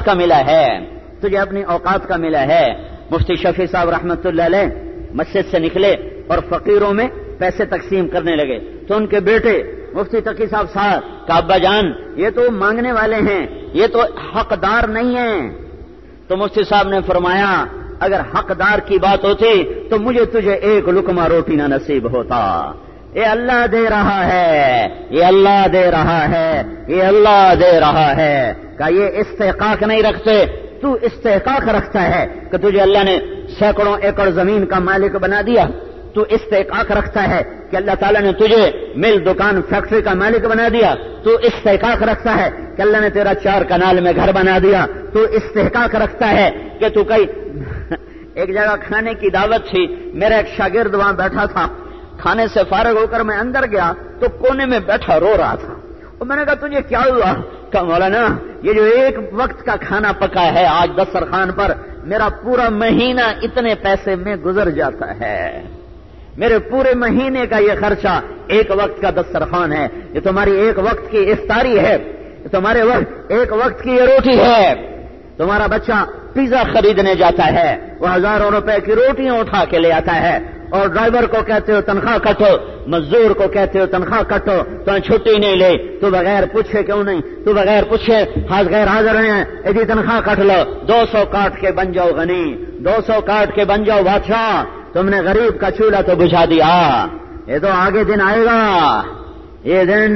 کا ملا ہے. مفتی شفیع صاحب رحمت اللہ علیہ مسجد سے نکلے اور فقیروں میں پیسے تقسیم کرنے لگے. تو ان کے بیٹے مفتی تقی صاحب کا ابا جان، یہ تو مانگنے والے ہیں، یہ تو حقدار نہیں ہیں. تو مفتی صاحب نے فرمایا، اگر حقدار کی بات ہوتی تو مجھے تجھے 1 لقمہ روٹی نہ نصیب ہوتا. یہ اللہ دے رہا ہے، یہ اللہ دے رہا ہے، یہ اللہ دے رہا ہے. کہ یہ استحقاق نہیں رکھتے، تو استحقاق رکھتا ہے کہ تجھے اللہ نے سینکڑوں ایکڑ زمین کا مالک بنا دیا. تو استحقاق رکھتا ہے کہ اللہ تعالیٰ نے تجھے مل، دکان، فیکٹری کا مالک بنا دیا. تو استحقاق رکھتا ہے کہ اللہ نے تیرا 4 کنال میں گھر بنا دیا. تو استحقاق رکھتا ہے کہ تو ایک جگہ کھانے کی دعوت تھی، میرا ایک شاگرد وہاں بیٹھا تھا. کھانے سے فارغ ہو کر میں اندر گیا تو کونے میں بیٹھا رو رہا تھا. اور میں نے کہا تجھے کیا ہوا؟ کہا مولانا یہ جو ایک وقت کا کھانا پکا ہے آج دسترخوان پر، میرا پورا مہینہ اتنے پیسے میں گزر جاتا ہے، میرے پورے مہینے کا یہ خرچہ ایک وقت کا دسترخوان ہے، یہ تمہاری ایک وقت کی افطاری ہے، یہ تمہارے ایک وقت کی یہ روٹی ہے۔ تمہارا بچہ پیزا خریدنے جاتا ہے، وہ ہزاروں روپے کی روٹیاں اٹھا کے لے آتا ہے، اور ڈرائیور کو کہتے ہو تنخواہ کٹو، مزدور کو کہتے ہو تنخواہ کٹو، تو چھٹی نہیں لے، تو بغیر پوچھے کیوں نہیں، تو بغیر پوچھے غیر حاضر ہیں، ایسی تنخواہ کٹ لو، 200 کاٹ کے بن جاؤ غنی، 200 کاٹ کے بن جاؤ بادشاہ، تم نے غریب کا چولہا تو بجھا دیا۔ یہ تو آگے دن آئے گا، یہ دن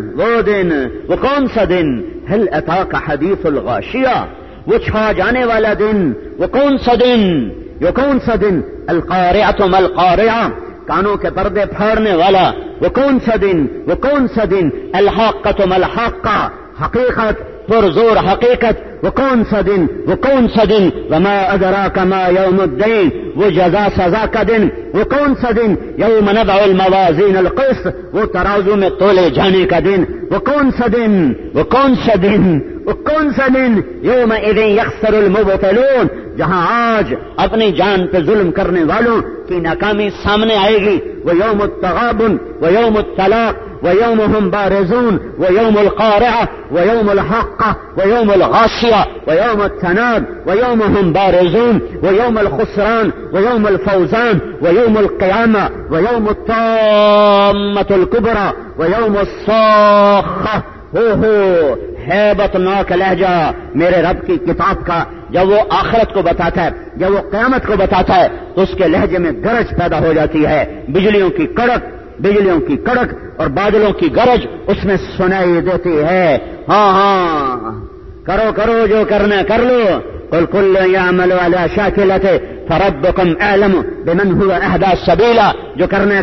وہ کون سا دن؟ هل اتاک حدیث الغاشیہ، وہ چھا جانے والا دن، وہ کون سا دن؟ یہ کون سا دن؟ القارعۃ ما القارعہ، کانوں کے پردے پھاڑنے والا، وہ کون سا دن؟ وہ کون سا دن؟ الحاقۃ ما الحاقہ، حقیقت پرزور حقیقت، وہ کون سا دن؟ وہ کون سا دن؟ وما ادراک ما یوم الدین، وہ جزا سزا کا دن، وہ کون سا دن؟ یوم نضع الموازین القسط، وہ ترازو میں تولے جانے کا دن، وہ کون سا دن؟ وہ کون سا دن؟ وہ کون سا دن؟ یومئذ یخسر المبطلون، جہاں آج اپنی جان پہ ظلم کرنے والوں کی ناکامی سامنے آئے گی۔ ویوم التغابن ویوم الطلاق ویوم هم بارزون ویوم القارعہ ویوم الحاقہ ویوم الغاشیہ ویوم التناد ویوم هم بارزون ویوم الخسران ویوم الفوزان ویوم القیامہ ویوم الطامۃ الکبریٰ ویوم الصاخہ۔ ہیبت ناک لہجہ میرے رب کی کتاب کا، جب وہ آخرت کو بتاتا ہے، جب وہ قیامت کو بتاتا ہے، تو اس کے لہجے میں گرج پیدا ہو جاتی ہے، بجلیوں کی کڑک اور بادلوں کی گرج اس میں سنائی دیتی ہے۔ ہاں کرو جو کرنا کر لو، قل کل یعمل علی شاکلتہ فربکم اعلم بمن هو اہدی سبیلا، جو کرنا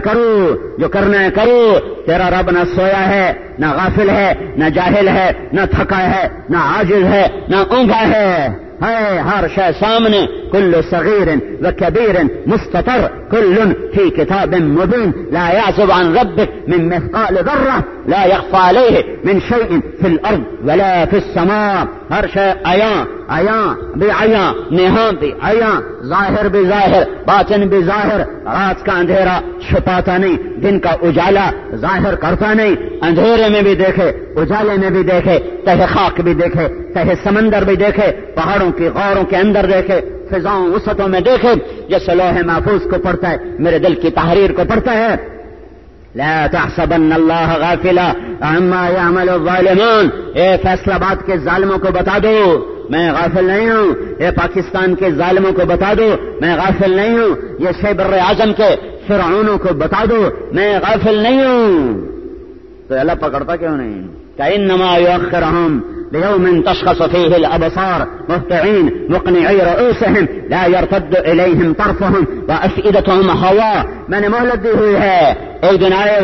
کرو، تیرا رب نہ سویا ہے، نہ غافل ہے، نہ جاہل ہے، نہ تھکا ہے، نہ عاجز ہے، نہ اونگا ہے ہر شے سامنے، کل صغیر و کبیر مستطر، کل فی کتاب مبین، لا یعزب عن ربک من مثقال ذرہ، لا یخفى علیہ من شیء فی الارض ولا فی السماء، ہر شے عیاں بھی عیاں، نہاں بھی عیاں، ظاہر بھی ظاہر، باطن بھی ظاہر، رات کا اندھیرا چھپاتا نہیں، دن کا اجالا ظاہر کرتا نہیں، اندھیرے میں بھی دیکھے، اجالے میں بھی دیکھے، تہ خاک بھی دیکھے، تہ سمندر بھی دیکھے، پہاڑوں کی غاروں کے اندر دیکھے، فضاؤں وسطوں میں دیکھے، جیسے لوح محفوظ کو پڑھتا ہے، میرے دل کی تحریر کو پڑھتا ہے۔ لا تحسبن اللہ غافلا عما يعمل الظالمون، اے فیصلہ آباد کے ظالموں کو بتا دو میں غافل نہیں ہوں، اے پاکستان کے ظالموں کو بتا دو میں غافل نہیں ہوں، یہ شہ بر اعظم کے فرعونوں کو بتا دو میں غافل نہیں ہوں۔ تو اللہ پکڑتا کیوں نہیں؟ انما یؤخرهم لیوم تشخص فیہ الابصار مہطعین مقنعی رؤوسهم لا یرتد الیہم طرفهم وافئدتهم ہوا، میں نے مہلت دی ہوئی ہے، ایک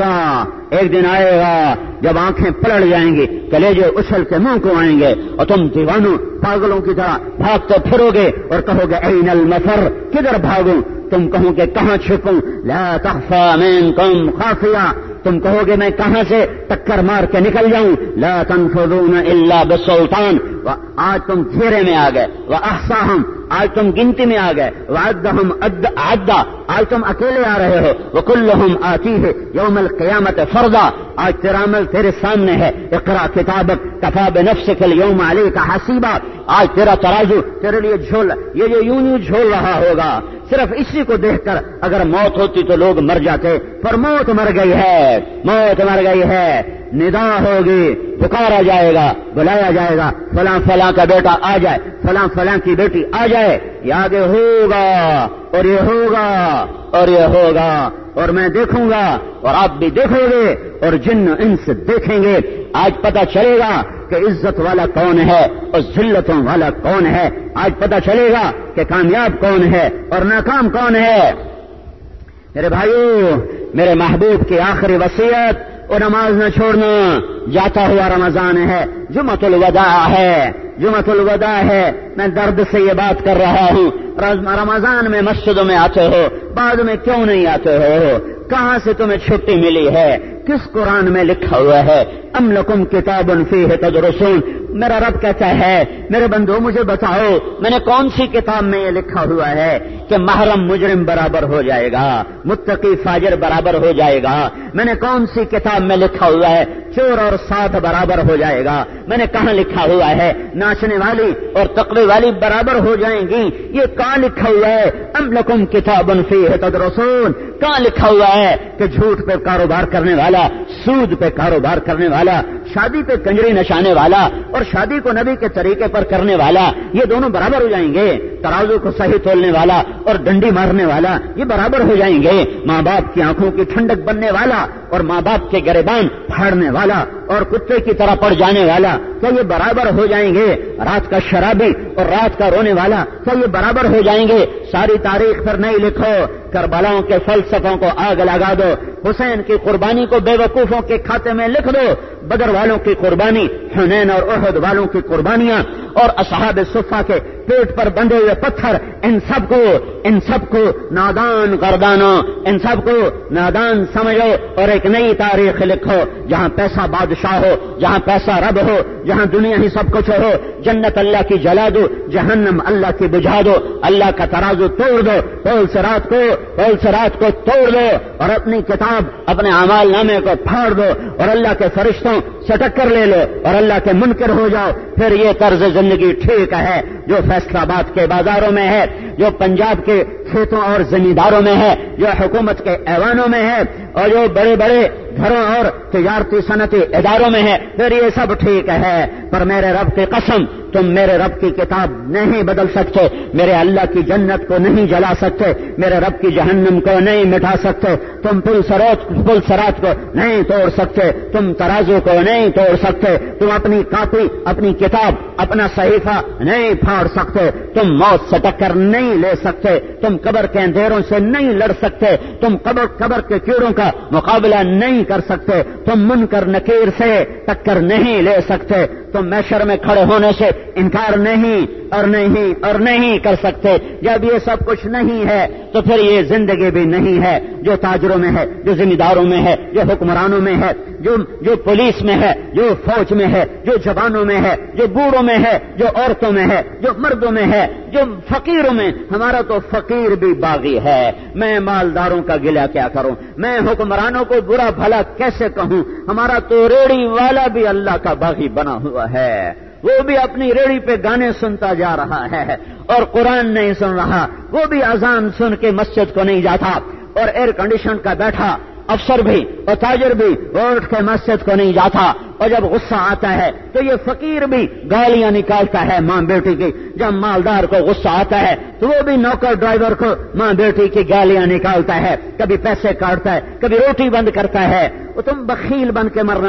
دن آئے گا جب آنکھیں پلٹ جائیں گی، کلیجے اچھل کے منہ کو آئیں گے، اور تم دیوانوں پاگلوں کی طرح بھاگتے پھرو گے اور کہو گے این المفر، کدھر بھاگوں؟ تم کہو گے کہاں چھپوں؟ لا تخفى منکم خافیہ، تم کہو گے میں کہاں سے ٹکر مار کے نکل جاؤں؟ لا تنفذون الا بسلطان، آج تم گھیرے میں آ گئے، واحصاہم، آج تم گنتی میں آ گئے، وعدہم عدا، آج تم اکیلے آ رہے ہو، وکلہم آتیہ یوم القیامت فردا، آج تیرا عمل تیرے سامنے ہے، اقرا کتابک کفی بنفسک اليوم علیک حسیبا، آج تیرا ترازو تیرے لیے یہ جو یوں جھول رہا ہوگا، صرف اسی کو دیکھ کر اگر موت ہوتی تو لوگ مر جاتے، پر موت مر گئی ہے، ندا ہوگی، پکارا جائے گا، بلایا جائے گا، فلاں فلاں کا بیٹا آ جائے، فلاں فلاں کی بیٹی آ جائے، یہ آگے ہوگا اور یہ ہوگا اور یہ ہوگا، اور میں دیکھوں گا اور آپ بھی دیکھو گے اور جن انس دیکھیں گے۔ آج پتہ چلے گا کہ عزت والا کون ہے اور ذلتوں والا کون ہے، آج پتہ چلے گا کہ کامیاب کون ہے اور ناکام کون ہے۔ میرے بھائیو، میرے محبوب کی آخری وصیت، اور نماز نہ چھوڑنا، جاتا ہوا رمضان ہے، جمعۃ الوداع ہے، میں درد سے یہ بات کر رہا ہوں، رمضان میں مسجدوں میں آتے ہو، بعد میں کیوں نہیں آتے ہو؟ کہاں سے تمہیں چھٹی ملی ہے؟ کس قرآن میں لکھا ہوا ہے ام لکم کتاب فیہ تدرسون؟ میرا رب کہتا ہے میرے بندو مجھے بتاؤ میں نے کون سی کتاب میں یہ لکھا ہوا ہے کہ محرم مجرم برابر ہو جائے گا، متقی فاجر برابر ہو جائے گا؟ میں نے کون سی کتاب میں لکھا ہوا ہے چور اور ساتھ برابر ہو جائے گا؟ میں نے کہاں لکھا ہوا ہے ناچنے والی اور تقوی والی برابر ہو جائیں گی؟ یہ کہاں لکھا ہوا ہے ام لکم کتاب فیہ تدرسون؟ کہاں لکھا ہوا ہے کہ جھوٹ پہ کاروبار کرنے والا، سود پہ کاروبار کرنے والا، شادی پہ کنجری نشانے والا اور شادی کو نبی کے طریقے پر کرنے والا یہ دونوں برابر ہو جائیں گے؟ ترازو کو صحیح تولنے والا اور ڈنڈی مارنے والا یہ برابر ہو جائیں گے؟ ماں باپ کی آنکھوں کی ٹھنڈک بننے والا اور ماں باپ کے گریبان پھاڑنے والا اور کتے کی طرح پڑ جانے والا کیا یہ برابر ہو جائیں گے؟ رات کا شرابی اور رات کا رونے والا کیا یہ برابر ہو جائیں گے؟ ساری تاریخ پر نہیں لکھو، کربلاؤں کے فلسفوں کو آگ لگا دو، حسین کی قربانی کو بے وقوفوں کے کھاتے میں لکھ دو، بدر والوں کی قربانی، حنین اور احد والوں کی قربانیاں اور اصحاب صفہ کے پیٹ پر بندھے ہوئے پتھر، ان سب کو نادان گردانو، ان سب کو نادان سمجھو اور ایک نئی تاریخ لکھو جہاں پیسہ بادشاہ ہو، جہاں پیسہ رب ہو، جہاں دنیا ہی سب کچھ ہو، جنت اللہ کی جلا دو، جہنم اللہ کی بجھا دو، اللہ کا ترازو توڑ دو، پول سرات کو توڑ دو اور اپنی کتاب اپنے اعمال نامے کو پھاڑ دو اور اللہ کے فرشتوں سے ٹکر لے لو اور اللہ کے منکر ہو جاؤ، پھر یہ طرز زندگی ٹھیک ہے جو فیصل آباد کے بازاروں میں ہے، جو پنجاب کے کھیتوں اور زمینداروں میں ہے، جو حکومت کے ایوانوں میں ہے اور جو بڑے بڑے گھروں اور تجارتی صنعتی اداروں میں ہے، پھر یہ سب ٹھیک ہے۔ پر میرے رب کی قسم تم میرے رب کی کتاب نہیں بدل سکتے، میرے اللہ کی جنت کو نہیں جلا سکتے، میرے رب کی جہنم کو نہیں مٹا سکتے، تم پل سرات کو نہیں توڑ سکتے، تم ترازو کو نہیں توڑ سکتے، تم اپنی کاپی، اپنی کتاب، اپنا صحیفہ نہیں پھاڑ سکتے، تم موت سے ٹکر نہیں لے سکتے، تم قبر کے اندھیروں سے نہیں لڑ سکتے، تم قبر کے کیڑوں کا مقابلہ نہیں کر سکتے، تم منکر نکیر سے ٹکر نہیں لے سکتے، تم محشر میں کھڑے ہونے سے انکار نہیں کر سکتے۔ جب یہ سب کچھ نہیں ہے تو پھر یہ زندگی بھی نہیں ہے جو تاجروں میں ہے، جو ذمہ میں ہے، جو حکمرانوں میں ہے، جو پولیس میں ہے، جو فوج میں ہے، جو جوانوں میں ہے، جو بوڑھوں میں ہے، جو عورتوں میں ہے، جو مردوں میں ہے، جو فقیروں میں۔ ہمارا تو فقیر بھی باغی ہے، میں مالداروں کا گلہ کیا کروں، میں حکمرانوں کو برا بھلا کیسے کہوں؟ ہمارا تو ریڑھی والا بھی اللہ کا باغی بنا ہوا ہے، وہ بھی اپنی ریڑھی پہ گانے سنتا جا رہا ہے اور قرآن نہیں سن رہا، وہ بھی اذان سن کے مسجد کو نہیں جاتا اور ایئر کنڈیشن کا بیٹھا افسر بھی اور تاجر بھی اٹھ کے مسجد کو نہیں جاتا، اور جب غصہ آتا ہے تو یہ فقیر بھی گالیاں نکالتا ہے ماں بیٹی کی، جب مالدار کو غصہ آتا ہے تو وہ بھی نوکر ڈرائیور کو ماں بیٹی کی گالیاں نکالتا ہے، کبھی پیسے کاٹتا ہے، کبھی روٹی بند کرتا ہے۔ اور تم بخیل بن کے مرنا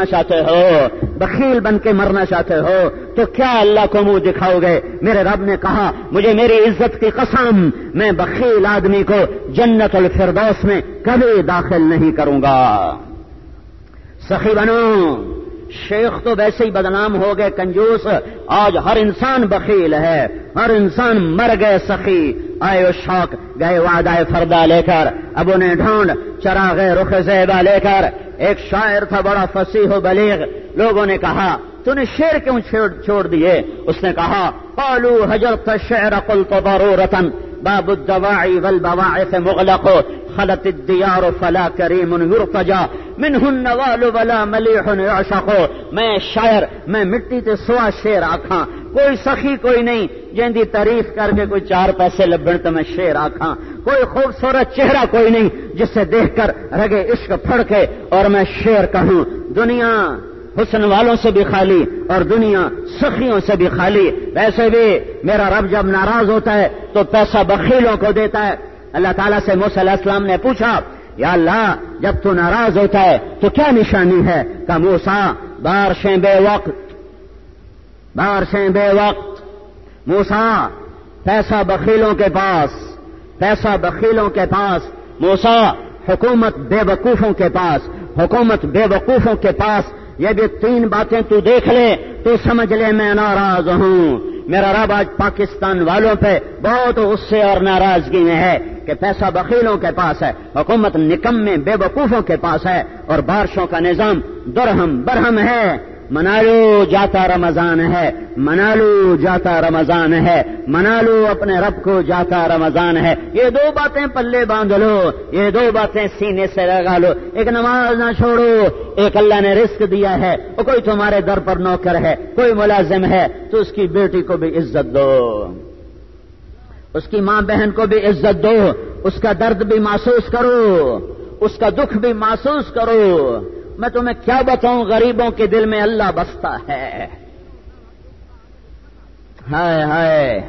چاہتے ہو تو کیا اللہ کو منہ دکھاؤ گے؟ میرے رب نے کہا مجھے میری عزت کی قسم میں بخیل آدمی کو جنت الفردوس میں کبھی داخل نہیں کروں گا۔ سخی بنو، شیخ تو ویسے ہی بدنام ہو گئے، کنجوس، آج ہر انسان بخیل ہے، ہر انسان مر گئے سخی، آئے و شوق گئے وعدہ فردا لے کر، اب انہیں ڈھونڈ چراغ رخ زیبا لے کر۔ ایک شاعر تھا بڑا فصیح و بلیغ، لوگوں نے کہا تو نے شعر کیوں چھوڑ دیے؟ اس نے کہا قالوا حجرت الشعر قلت ضرورة باب الدواعي والبواعث مغلق خلت الديار فلا کریم یرتجى منه النوال ولا ملیح یعشق۔ میں شاعر، میں مٹی تے سوا شعر آکھاں، کوئی سخی کوئی نہیں جن دی تعریف کر کے کوئی 4 پیسے لبن تو میں شعر آکھاں، کوئی خوبصورت چہرہ کوئی نہیں جس سے دیکھ کر رگے عشق پھڑکے اور میں شعر کہوں۔ دنیا حسن والوں سے بھی خالی اور دنیا سخیوں سے بھی خالی۔ ویسے بھی میرا رب جب ناراض ہوتا ہے تو پیسہ بخیلوں کو دیتا ہے۔ اللہ تعالیٰ سے موسیٰ علیہ السلام نے پوچھا یا اللہ جب تو ناراض ہوتا ہے تو کیا نشانی ہے؟ کہ موسیٰ بارشیں بے وقت، موسیٰ پیسہ بخیلوں کے پاس، موسیٰ حکومت بے وقوفوں کے پاس۔ یہ بھی 3 باتیں تو دیکھ لے تو سمجھ لے میں ناراض ہوں۔ میرا رب آج پاکستان والوں پہ بہت غصے اور ناراضگی میں ہے کہ پیسہ بخیلوں کے پاس ہے، حکومت نکمے بے وقوفوں کے پاس ہے، اور بارشوں کا نظام درہم برہم ہے۔ منا لو جاتا رمضان ہے، منا لو جاتا رمضان ہے، منا لو اپنے رب کو جاتا رمضان ہے۔ یہ دو باتیں پلے باندھ لو، یہ دو باتیں سینے سے لگا لو، ایک نماز نہ چھوڑو، ایک اللہ نے رزق دیا ہے، اور کوئی تمہارے در پر نوکر ہے، کوئی ملازم ہے تو اس کی بیٹی کو بھی عزت دو، اس کی ماں بہن کو بھی عزت دو، اس کا درد بھی محسوس کرو، اس کا دکھ بھی محسوس کرو۔ میں تمہیں کیا بتاؤں، غریبوں کے دل میں اللہ بستا ہے۔ ہائے ہائے،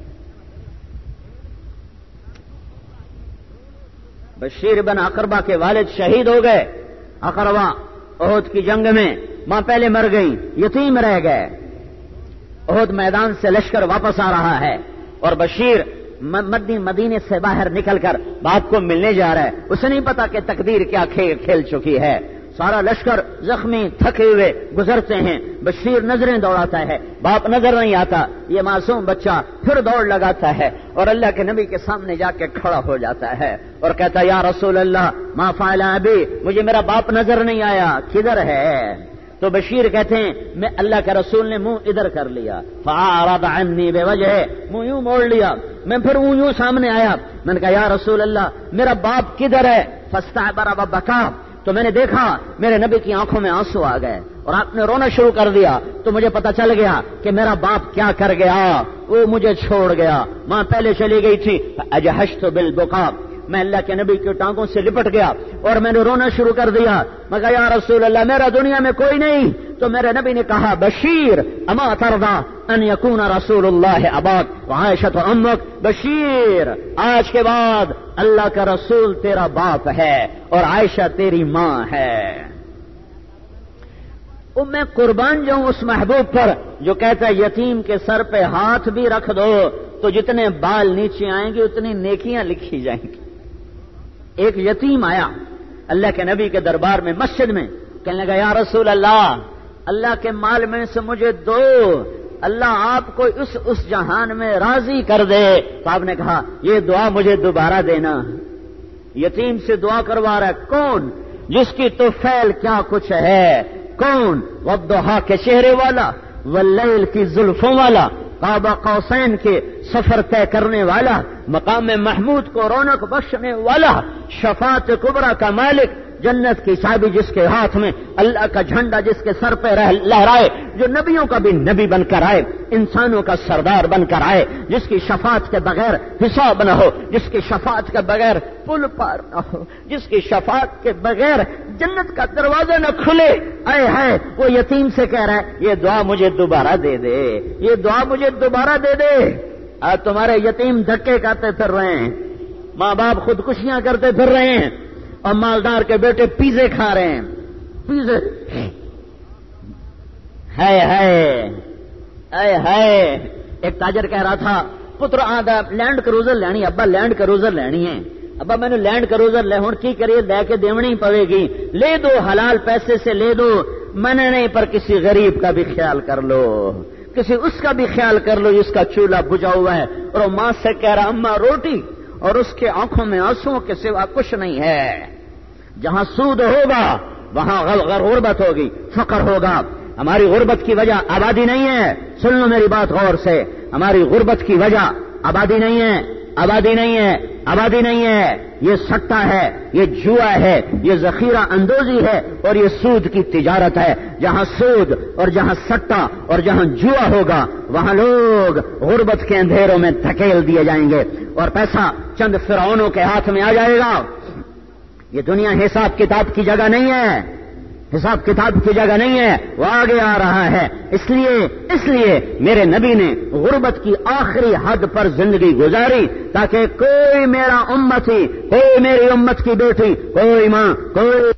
بشیر بن اقربہ کے والد شہید ہو گئے۔ اقربہ احد کی جنگ میں ماں پہلے مر گئی، یتیم رہ گئے۔ احد میدان سے لشکر واپس آ رہا ہے اور بشیر مدینے سے باہر نکل کر باپ کو ملنے جا رہا ہے۔ اسے نہیں پتا کہ تقدیر کیا کھیل چکی ہے۔ سارا لشکر زخمی تھکے ہوئے گزرتے ہیں، بشیر نظریں دوڑاتا ہے، باپ نظر نہیں آتا۔ یہ معصوم بچہ پھر دوڑ لگاتا ہے اور اللہ کے نبی کے سامنے جا کے کھڑا ہو جاتا ہے اور کہتا ہے یا رسول اللہ ما فعل ابی، مجھے میرا باپ نظر نہیں آیا، کدھر ہے؟ تو بشیر کہتے ہیں میں اللہ کے رسول نے منہ ادھر کر لیا، فاعرض عنی بوجہ، منہ یوں موڑ لیا، میں پھر یوں سامنے آیا، میں نے کہا یا رسول اللہ میرا باپ کدھر ہے؟ فاستعبر وبکا، تو میں نے دیکھا میرے نبی کی آنکھوں میں آنسو آ گئے اور آپ نے رونا شروع کر دیا، تو مجھے پتا چل گیا کہ میرا باپ کیا کر گیا، وہ مجھے چھوڑ گیا۔ ماں پہلے چلی گئی تھی، اجہشت بالبکا، میں اللہ کے نبی کی ٹانگوں سے لپٹ گیا اور میں نے رونا شروع کر دیا۔ میں کہا یا رسول اللہ میرا دنیا میں کوئی نہیں۔ تو میرے نبی نے کہا بشیر اما ترضى ان يكون رسول اللہ اباک وعائشہ امک، بشیر آج کے بعد اللہ کا رسول تیرا باپ ہے اور عائشہ تیری ماں ہے۔ میں قربان جاؤں اس محبوب پر جو کہتا ہے یتیم کے سر پہ ہاتھ بھی رکھ دو تو جتنے بال نیچے آئیں گے اتنی نیکیاں لکھی جائیں گی۔ ایک یتیم آیا اللہ کے نبی کے دربار میں مسجد میں، کہنے لگا یا رسول اللہ اللہ کے مال میں سے مجھے دو، اللہ آپ کو اس جہان میں راضی کر دے۔ تو آپ نے کہا یہ دعا مجھے دوبارہ دینا۔ یتیم سے دعا کروا رہا ہے کون؟ جس کی تو فعل کیا کچھ ہے، کون؟ والضحیٰ کے چہرے والا، واللیل کی زلفوں والا، قاب قوسین کے سفر طے کرنے والا، مقام محمود کو رونق بخشنے والا، شفاعت کبریٰ کا مالک، جنت کی چابی جس کے ہاتھ میں، اللہ کا جھنڈا جس کے سر پہ لہرائے، جو نبیوں کا بھی نبی بن کر آئے، انسانوں کا سردار بن کر آئے، جس کی شفاعت کے بغیر حساب نہ ہو، جس کی شفاعت کے بغیر پل پار نہ ہو، جس کی شفاعت کے بغیر جنت کا دروازہ نہ کھلے۔ اے ہے وہ یتیم سے کہہ رہا ہے یہ دعا مجھے دوبارہ دے دے، یہ دعا مجھے دوبارہ دے دے۔ آج تمہارے یتیم دھکے کھاتے پھر رہے ہیں، ماں باپ خودکشیاں کرتے پھر رہے ہیں، اور مالدار کے بیٹے پیزے کھا رہے ہیں، پیزے۔ ہے ایک تاجر کہہ رہا تھا پتر آدھا لینڈ کروزر لینی، ابا لینڈ کروزر لینی ہے، ابا میں نے لینڈ کروزر لے ہوں کی کریے، لے کے دیونی پڑے گی، لے دو حلال پیسے سے لے دو، میں نے نہیں پر کسی غریب کا بھی خیال کر لو، کسی اس کا بھی خیال کر لو جس کا چولہا بجھا ہوا ہے۔ اور وہ ماں سے کہہ رہا اماں روٹی، اور اس کے آنکھوں میں آنسوؤں کے سوا کچھ نہیں ہے۔ جہاں سود ہوگا وہاں غربت ہوگی، فقر ہوگا۔ ہماری غربت کی وجہ آبادی نہیں ہے، سن لو میری بات غور سے، ہماری غربت کی وجہ آبادی نہیں ہے، آبادی نہیں ہے، آبادی نہیں ہے، یہ سٹا ہے، یہ جوا ہے، یہ ذخیرہ اندوزی ہے اور یہ سود کی تجارت ہے۔ جہاں سود اور جہاں سٹا اور جہاں جوا ہوگا وہاں لوگ غربت کے اندھیروں میں دھکیل دیے جائیں گے اور پیسہ چند فرعونوں کے ہاتھ میں آ جائے گا۔ یہ دنیا حساب کتاب کی جگہ نہیں ہے، حساب کتاب کی جگہ نہیں ہے، وہ آگے آ رہا ہے۔ اس لیے میرے نبی نے غربت کی آخری حد پر زندگی گزاری تاکہ کوئی میرا امتی، کوئی میری امت کی بیٹی، کوئی ماں، کوئی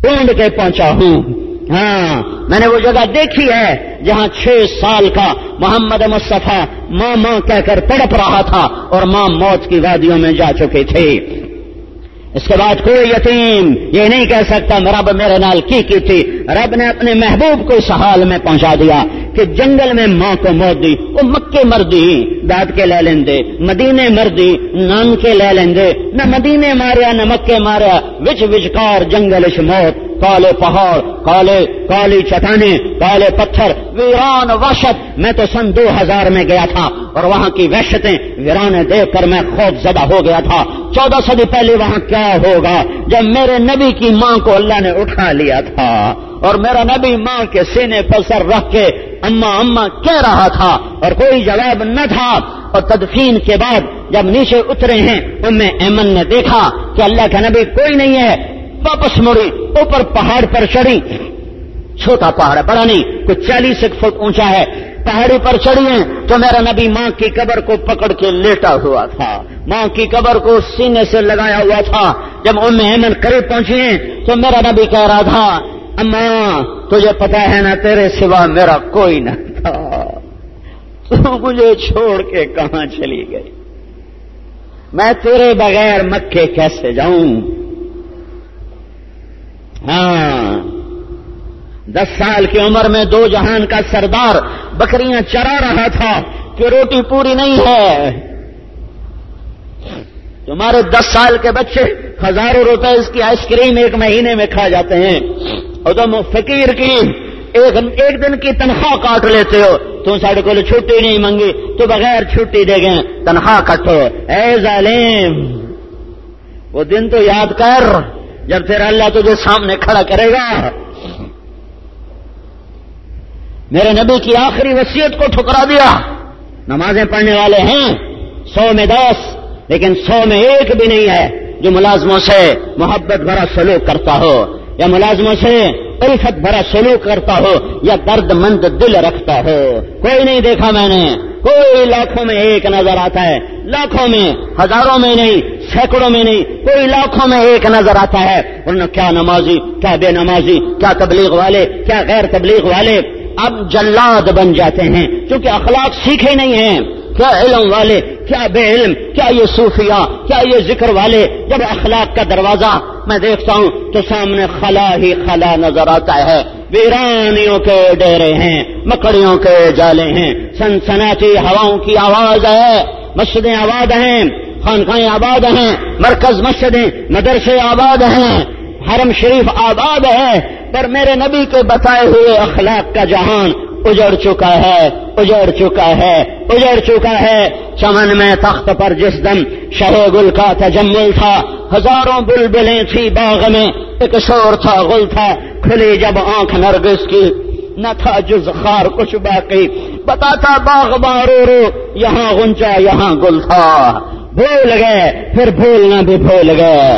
ڈھونڈ کے پہنچا ہوں. ہاں میں نے وہ جگہ دیکھی ہے جہاں 6 سال کا محمد مصطفیٰ ماں ماں کہہ کر تڑپ رہا تھا اور ماں موت کی وادیوں میں جا چکی تھی. اس کے بعد کوئی یتیم یہ نہیں کہہ سکتا رب میرے نال کی تھی. رب نے اپنے محبوب کو اس حال میں پہنچا دیا کہ جنگل میں ماں کو موت دی. وہ مکے مردی داد کے لے لیندے، مدینے مردی نان کے لے لیندے، نہ مدینے ماریا نہ مکے ماریا، وچکار جنگل اش موت. کالے پہاڑ، کالی چٹانیں، کالے پتھر، ویران وحشت. میں تو سن 2000 میں گیا تھا اور وہاں کی وحشتیں ویرانے دیکھ کر میں خوف زدہ ہو گیا تھا. 14 صدی پہلے وہاں کیا ہوگا جب میرے نبی کی ماں کو اللہ نے اٹھا لیا تھا اور میرا نبی ماں کے سینے پر سر رکھ کے اماں اماں کہہ رہا تھا اور کوئی جواب نہ تھا. اور تدفین کے بعد جب نیچے اترے ہیں ام ایمن نے دیکھا کہ اللہ کا نبی کوئی نہیں ہے. واپس مڑی، اوپر پہاڑ پر چڑھی. چھوٹا پہاڑ ہے، بڑا نہیں، کچھ 40 فٹ اونچا ہے. پہاڑی پر چڑھی ہیں تو میرا نبی ماں کی قبر کو پکڑ کے لیٹا ہوا تھا، ماں کی قبر کو سینے سے لگایا ہوا تھا. جب ام ایمن قریب پہنچی ہیں تو میرا نبی کہہ رہا تھا اماں تجھے پتا ہے نا تیرے سوا میرا کوئی نہ تھا، تو مجھے چھوڑ کے کہاں چلی گئی، میں تیرے بغیر مکے کیسے جاؤں. ہاں 10 سال کی عمر میں 2 جہان کا سردار بکریاں چرا رہا تھا کہ روٹی پوری نہیں ہے. تمہارے 10 سال کے بچے ہزاروں روپے اس کی آئس کریم 1 مہینے میں کھا جاتے ہیں اور تم فقیر کی ایک دن کی تنخواہ کاٹ لیتے ہو. تم ساڑھے کو چھٹی نہیں منگی تو بغیر چھٹی دے گئے تنخواہ کٹو. اے ظالم وہ دن تو یاد کر جب تیرا اللہ تجھے سامنے کھڑا کرے گا. میرے نبی کی آخری وصیت کو ٹھکرا دیا. نمازیں پڑھنے والے ہیں 100 میں 10 لیکن 100 میں 1 بھی نہیں ہے جو ملازموں سے محبت بھرا سلوک کرتا ہو یا ملازموں سے الفت بھرا سلوک کرتا ہو یا درد مند دل رکھتا ہو. کوئی نہیں دیکھا میں نے. کوئی لاکھوں میں 1 نظر آتا ہے، لاکھوں میں، ہزاروں میں نہیں، سینکڑوں میں نہیں، کوئی لاکھوں میں 1 نظر آتا ہے. ورنہ کیا نمازی، کیا بے نمازی، کیا تبلیغ والے، کیا غیر تبلیغ والے اب جلاد بن جاتے ہیں کیونکہ اخلاق سیکھے نہیں ہیں. کیا علم والے، کیا بے علم، کیا یہ صوفیاء، کیا یہ ذکر والے. جب اخلاق کا دروازہ میں دیکھتا ہوں تو سامنے خلا ہی خلا نظر آتا ہے. ویرانیوں کے ڈیرے ہیں، مکڑیوں کے جالے ہیں، سنسناتی ہواؤں کی آواز ہے. مسجدیں آباد ہیں، خانقاہیں آباد ہیں، مرکز مسجدیں مدرسے آباد ہیں، حرم شریف آباد ہے، پر میرے نبی کے بتائے ہوئے اخلاق کا جہان اجڑ چکا ہے، اجڑ چکا ہے، اجڑ چکا ہے. چمن میں تخت پر جس دم شہ گل کا تجمل تھا، ہزاروں بلبلیں تھی باغ میں، ایک شور تھا غل تھا. کھلی جب آنکھ نرگس کی نہ تھا جز خار کچھ باقی، بتاتا باغ بارو رو یہاں غنچہ یہاں گل تھا. بھول گئے پھر بھولنا بھی بھول گئے.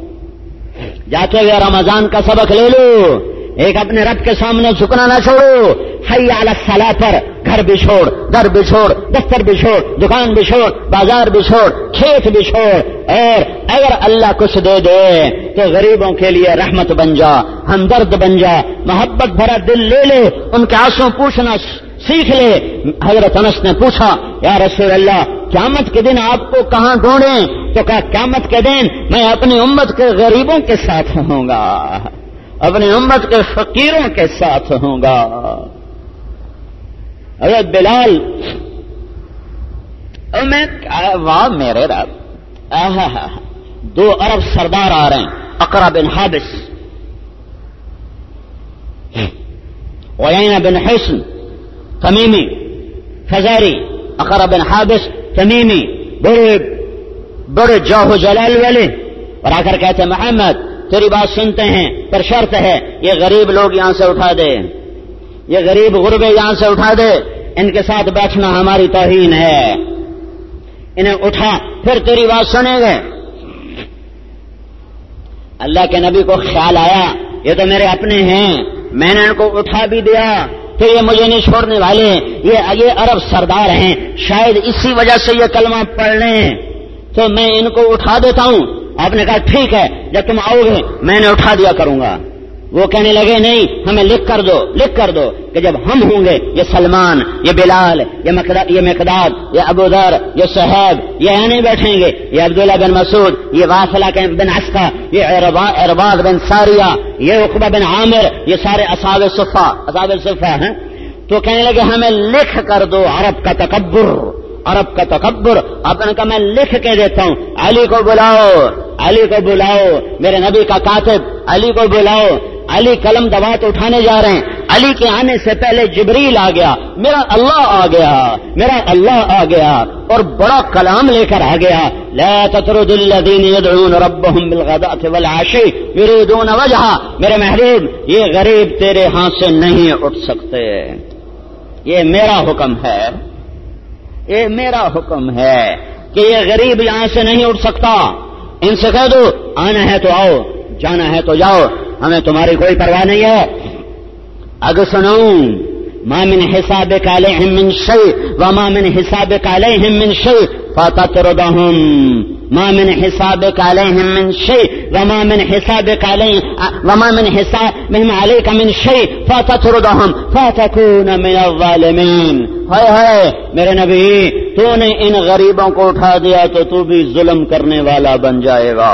جاتے ہوئے رمضان کا سبق لے لو. ایک اپنے رب کے سامنے جھکنا نہ چھوڑو. حی علی الصلاۃ پر گھر بھی چھوڑ، در بھی چھوڑ، دفتر بھی چھوڑ، دکان بھی چھوڑ، بازار بھی چھوڑ، کھیت بھی چھوڑ. اور اگر اللہ کچھ دے دے تو غریبوں کے لیے رحمت بن جا، ہمدرد بن جا، محبت بھرا دل لے لے، ان کے آنسو پوچھنا سیکھ لے. حضرت انس نے پوچھا یا رسول اللہ قیامت کے دن آپ کو کہاں ڈھونڈیں؟ تو کہا قیامت کے دن میں اپنی امت کے غریبوں کے ساتھ ہوں گا، اپنی امت کے فقیروں کے ساتھ ہوں گا. حضرت بلال اور میں واہ میرے رب 2 عرب سردار آ رہے ہیں، اقرا بن حابس، عیینہ بن حسن تمیمی فزاری، اقرا بن حابس تمیمی، بڑے جاہ و جلال والے. اور آ کر کہتے ہیں محمد تیری بات سنتے ہیں پر شرط ہے یہ غریب لوگ یہاں سے اٹھا دے، یہ غریب غربے یہاں سے اٹھا دے، ان کے ساتھ بیٹھنا ہماری توہین ہے. انہیں اٹھا پھر تیری بات سنیں گے. اللہ کے نبی کو خیال آیا یہ تو میرے اپنے ہیں، میں نے ان کو اٹھا بھی دیا تو یہ مجھے نہیں چھوڑنے والے، یہ عرب سردار ہیں، شاید اسی وجہ سے یہ کلمہ پڑھ لیں تو میں ان کو اٹھا دیتا ہوں. آپ نے کہا ٹھیک ہے جب تم آؤ گے میں نے اٹھا دیا کروں گا. وہ کہنے لگے نہیں ہمیں لکھ کر دو کہ جب ہم ہوں گے یہ سلمان، یہ بلال، یہ مقداد، یہ ابو ذر، یہ صہیب، یہ یہاں نہیں بیٹھیں گے، یہ عبداللہ بن مسعود، یہ واصلہ بن عسقہ، یہ ارباض بن ساریہ، یہ عقبہ بن عامر، یہ سارے اصحاب صفہ ہیں۔ تو کہنے لگے ہمیں لکھ کر دو عرب کا تکبر۔ آپ نے کہا میں لکھ کے دیتا ہوں، علی کو بلاؤ، میرے نبی کا کاتب علی کو بلاؤ۔ علی قلم دوات اٹھانے جا رہے ہیں، علی کے آنے سے پہلے جبریل آ گیا، میرا اللہ آ گیا اور بڑا کلام لے کر آ گیا، لا تطرد الذین يدعون ربهم بالغداة والعشی یریدون وجہہ۔ میرے محبوب یہ غریب تیرے ہاں سے نہیں اٹھ سکتے، یہ میرا حکم ہے کہ یہ غریب یہاں سے نہیں اٹھ سکتا۔ ان سے کہہ دو آنا ہے تو آؤ، جانا ہے تو جاؤ، ہمیں تمہاری کوئی پرواہ نہیں ہے۔ اگر سنو ما من حسابک علیہم من شیء وما من حسابک علیہم من شیء فتطردهم، ما من حسابک علیہم من شیء وما من حسابک علیک من شیء فتطردهم فتکون من الظالمین۔ ہائے میرے نبی، تو نے ان غریبوں کو اٹھا دیا تو تو بھی ظلم کرنے والا بن جائے گا۔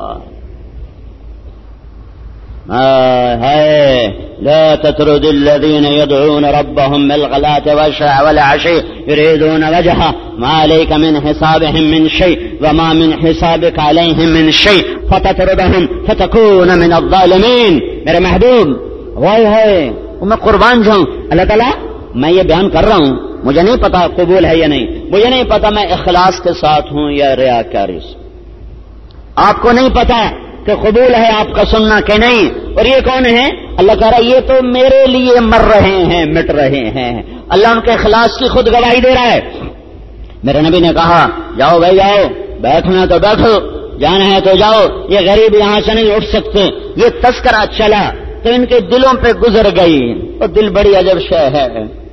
لا تطرد الذين يدعون ربهم بالغداة والعشي يريدون وجهه ما عليك من حسابهم من شيء وما من حسابك عليهم من شيء فتطردهم فتكون من الظالمين۔ میرے محبوب میں قربان جاؤں، اللہ تعالیٰ میں یہ بیان کر رہا ہوں، مجھے نہیں پتا قبول ہے یا نہیں، مجھے نہیں پتا میں اخلاص کے ساتھ ہوں یا ریاکاری سے، آپ کو نہیں پتا کہ قبول ہے آپ کا سننا کہ نہیں۔ اور یہ کون ہے؟ اللہ کہہ رہا ہے یہ تو میرے لیے مر رہے ہیں، مٹ رہے ہیں، اللہ ان کے اخلاص کی خود گواہی دے رہا ہے۔ میرے نبی نے کہا جاؤ بھائی جاؤ، بیٹھنا تو بیٹھو، جانا ہے تو جاؤ، یہ غریب یہاں سے نہیں اٹھ سکتے۔ یہ تذکرہ چلا تو ان کے دلوں پہ گزر گئی، اور دل بڑی عجب شے ہے۔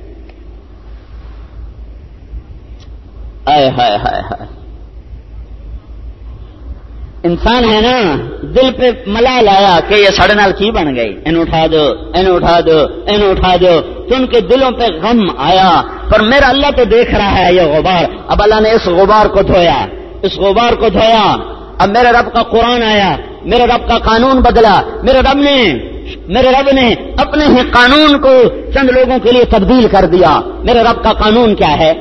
آئے ہائے ہائے ہائے، انسان ہے نا، دل پہ ملال آیا کہ یہ ساڑھے نال کی بن گئی، ان اٹھا دو، تو ان کے دلوں پہ غم آیا۔ پر میرا اللہ تو دیکھ رہا ہے یہ غبار، اب اللہ نے اس غبار کو دھویا۔ اب میرے رب کا قرآن آیا، میرے رب کا قانون بدلا، میرے رب نے اپنے ہی قانون کو چند لوگوں کے لیے تبدیل کر دیا۔ میرے رب کا قانون کیا ہے؟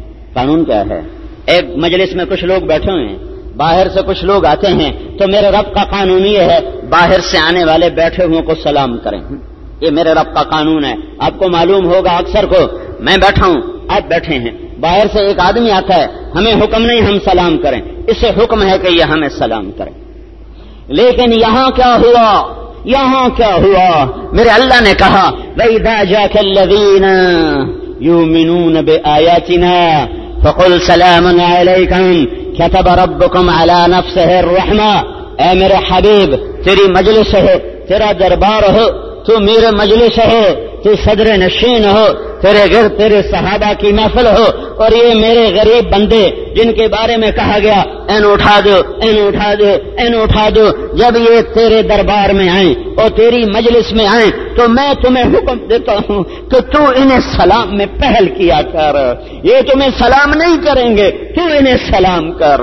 ایک مجلس میں کچھ لوگ بیٹھے ہوئے ہیں، باہر سے کچھ لوگ آتے ہیں، تو میرے رب کا قانون یہ ہے باہر سے آنے والے بیٹھے ہوئے کو سلام کریں، یہ میرے رب کا قانون ہے۔ آپ کو معلوم ہوگا اکثر کو، میں بیٹھا ہوں، آپ بیٹھے ہیں، باہر سے ایک آدمی آتا ہے، ہمیں حکم نہیں ہم سلام کریں، اس سے حکم ہے کہ یہ ہمیں سلام کریں۔ لیکن یہاں کیا ہوا؟ میرے اللہ نے کہا وَإِذَا جَاءَكَ الَّذِينَ يُؤْمِنُونَ بِآيَاتِنَا فَقُلْ سَلَامٌ عَلَيْكُمْ كَتَبَ رَبُّكُمْ عَلَى نَفْسِهِ الرَّحْمَةَ۔ اے میرے حبیب، تیری مجلس ہو، تیرا دربار ہو، تو میرے مجلس ہو، تو صدر نشین ہو، تیرے گرد تیرے صحابہ کی محفل ہو، اور یہ میرے غریب بندے جن کے بارے میں کہا گیا این اٹھا دو، جب یہ تیرے دربار میں آئیں اور تیری مجلس میں آئیں تو میں تمہیں حکم دیتا ہوں کہ تو انہیں سلام میں پہل کیا کر، یہ تمہیں سلام نہیں کریں گے، تو انہیں سلام کر۔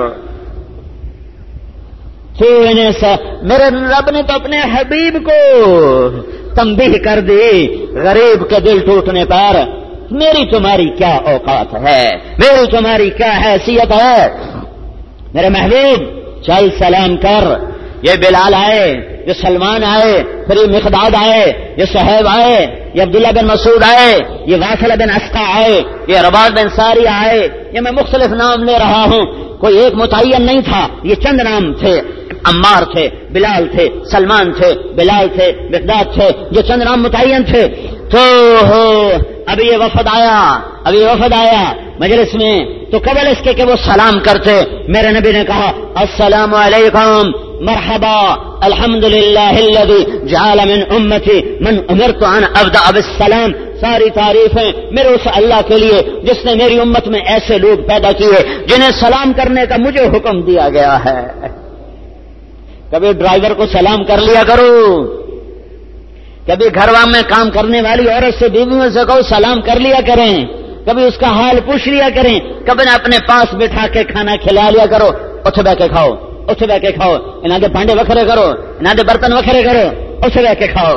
میرے رب نے تو اپنے حبیب کو تنبیہ کر دی غریب کے دل ٹوٹنے پر، میری تمہاری کیا اوقات ہے، میری تمہاری کیا حیثیت ہے؟ میرے محبوب چل سلام کر۔ یہ بلال آئے، یہ سلمان آئے، پھر یہ مقداد آئے، یہ صہیب آئے، یہ عبداللہ بن مسعود آئے، یہ واصلہ بن عسقہ آئے، یہ ارباض بن ساریہ آئے، یہ میں مختلف نام لے رہا ہوں، کوئی ایک متعین نہیں تھا، یہ چند نام تھے، عمار تھے، بلال تھے، سلمان تھے، بلال تھے، مقداد تھے، یہ چند نام متعین تھے۔ تو اب یہ وفد آیا مجلس میں، تو قبل اس کے کہ وہ سلام کرتے، میرے نبی نے کہا السلام علیکم مرحبا الحمدللہ الذی جعل من امتی من امرت ان ابدأ بالسلام۔ ساری تعریفیں میرے اس اللہ کے لیے جس نے میری امت میں ایسے لوگ پیدا کیے جنہیں سلام کرنے کا مجھے حکم دیا گیا ہے۔ کبھی ڈرائیور کو سلام کر لیا کرو، کبھی گھر میں کام کرنے والی عورت سے بیویوں سے کہو سلام کر لیا کریں، کبھی اس کا حال پوچھ لیا کریں، کبھی اپنے پاس بٹھا کے کھانا کھلا لیا کرو، اٹھ بہ کے کھاؤ، اٹھ بہ کے کھاؤ، انہاں دے بھانڈے وکھرے کرو، انہاں دے برتن وکھرے کرو، اٹھ بہ کے کھاؤ۔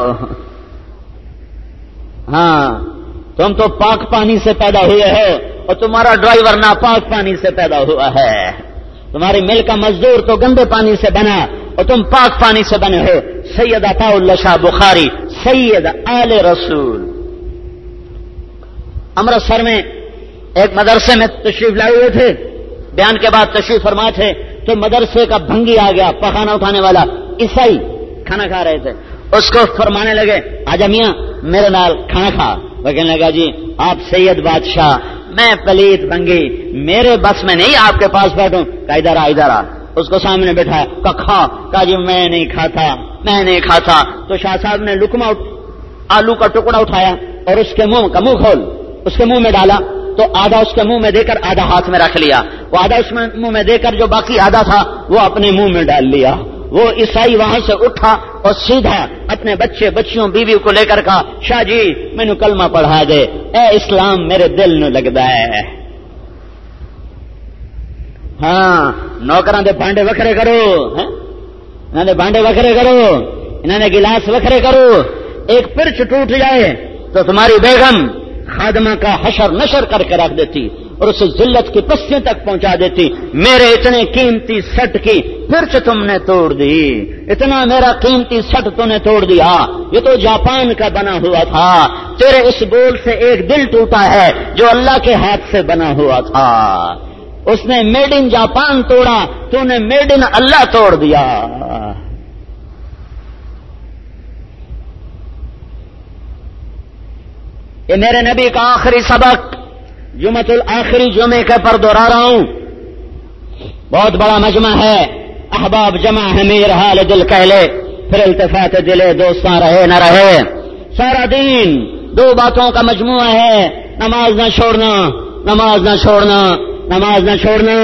ہاں تم تو پاک پانی سے پیدا ہوئے ہو اور تمہارا ڈرائیور ناپاک پانی سے پیدا ہوا ہے، تمہاری مل کا مزدور تو گندے پانی سے بنا اور تم پاک پانی سے بنے ہو۔ سید عطا اللہ شاہ بخاری سید آل رسول امرتسر میں ایک مدرسے میں تشریف لائے ہوئے تھے، بیان کے بعد تشریف فرما تھے تو مدرسے کا بھنگی آ گیا، پخانا اٹھانے والا عیسائی کھانا کھا رہے تھے، اس کو فرمانے لگے آجا میاں میرے نال کھانا کھا۔ وہ کہنے لگا جی آپ سید بادشاہ، میں پلیت بھنگی، میرے بس میں نہیں آپ کے پاس بیٹھوں۔ کہا ادھر آ ادھر آ، اس کو سامنے بٹھایا، کھا۔ کہا جی میں نہیں کھاتا، میں نہیں کھاتا۔ تو شاہ صاحب نے لقمہ آلو کا ٹکڑا اٹھایا اور اس کے منہ کا منہ کھول اس کے منہ میں ڈالا، تو آدھا اس کے منہ میں دے کر آدھا ہاتھ میں رکھ لیا، وہ آدھا اس میں منہ میں دے کر جو باقی آدھا تھا وہ اپنے منہ میں ڈال لیا۔ وہ عیسائی وہاں سے اٹھا اور سیدھا اپنے بچے بچیوں بیوی کو لے کر کہا شاہ جی مینو کلمہ پڑھا دے، اے اسلام میرے دل نو لگدا ہے۔ ہاں نوکراں دے بھانڈے وکھرے کرو، انہاں دے بھانڈے وکھرے کرو، انہاں نے گلاس وکھرے کرو، ایک پرچ ٹوٹ جائے تو تمہاری بیگم خادمہ کا حشر نشر کر کے رکھ دیتی اور اسے ذلت کی پستیوں تک پہنچا دیتی۔ میرے اتنے قیمتی سٹ کی پرچ تم نے توڑ دی، اتنا میرا قیمتی سٹ تم نے توڑ دیا، یہ تو جاپان کا بنا ہوا تھا، تیرے اس بول سے ایک دل ٹوٹا ہے جو اللہ کے ہاتھ سے بنا ہوا تھا۔ اس نے میڈ ان جاپان توڑا، تو نے میڈ ان اللہ توڑ دیا۔ یہ میرے نبی کا آخری سبق جمعۃ الآخری جمعے کے پر دوہرا رہا ہوں۔ بہت بڑا مجمع ہے، احباب جمع ہے میر حال دل کہہ لے، پھر التفات دلے دوستاں رہے نہ رہے۔ سارا دین دو باتوں کا مجموعہ ہے، نماز نہ چھوڑنا، نماز نہ چھوڑنا، نماز نہ چھوڑنا۔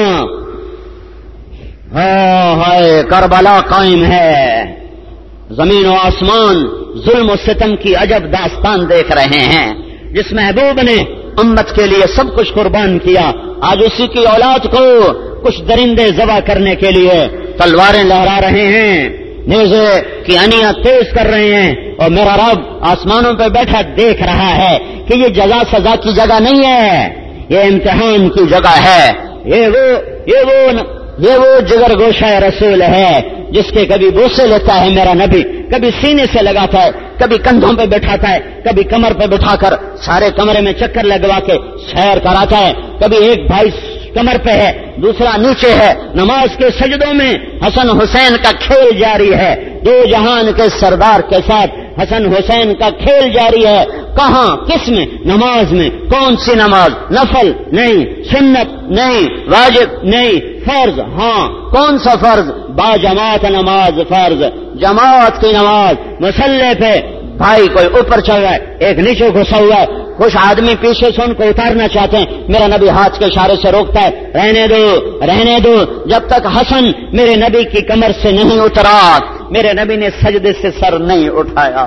ہائے کربلا قائم ہے، زمین و آسمان ظلم و ستم کی عجب داستان دیکھ رہے ہیں۔ جس محبوب نے امت کے لیے سب کچھ قربان کیا، آج اسی کی اولاد کو کچھ درندے ذبح کرنے کے لیے تلواریں لہرا رہے ہیں، نیزے کی انیاں تیز کر رہے ہیں، اور میرا رب آسمانوں پہ بیٹھا دیکھ رہا ہے کہ یہ جزا سزا کی جگہ نہیں ہے، یہ امتحان کی جگہ ہے۔ یہ وہ جگر گوشہ رسول ہے جس کے کبھی بوسے لیتا ہے میرا نبی، کبھی سینے سے لگاتا ہے، کبھی کندھوں پہ بٹھاتا ہے، کبھی کمر پہ بٹھا کر سارے کمرے میں چکر لگوا کے سیر کراتا ہے، کبھی ایک بھائی کمر پہ ہے دوسرا نیچے ہے۔ نماز کے سجدوں میں حسن حسین کا کھیل جاری ہے، دو جہان کے سردار کے ساتھ حسن حسین کا کھیل جاری ہے۔ کہاں کس میں؟ نماز میں۔ کون سی نماز؟ نفل نہیں، سنت نہیں، واجب نہیں، فرض ہاں۔ کون سا فرض؟ با جماعت نماز فرض، جماعت کی نماز۔ مسلح پہ بھائی کوئی اوپر چل رہا ہے، ایک نیچے گھسا ہوا ہے، کچھ آدمی پیچھے سے ان کو اتارنا چاہتے ہیں، میرا نبی ہاتھ کے اشارے سے روکتا ہے، رہنے دو رہنے دو، جب تک حسن میرے نبی کی کمر سے نہیں اترا، میرے نبی نے سجدے سے سر نہیں اٹھایا۔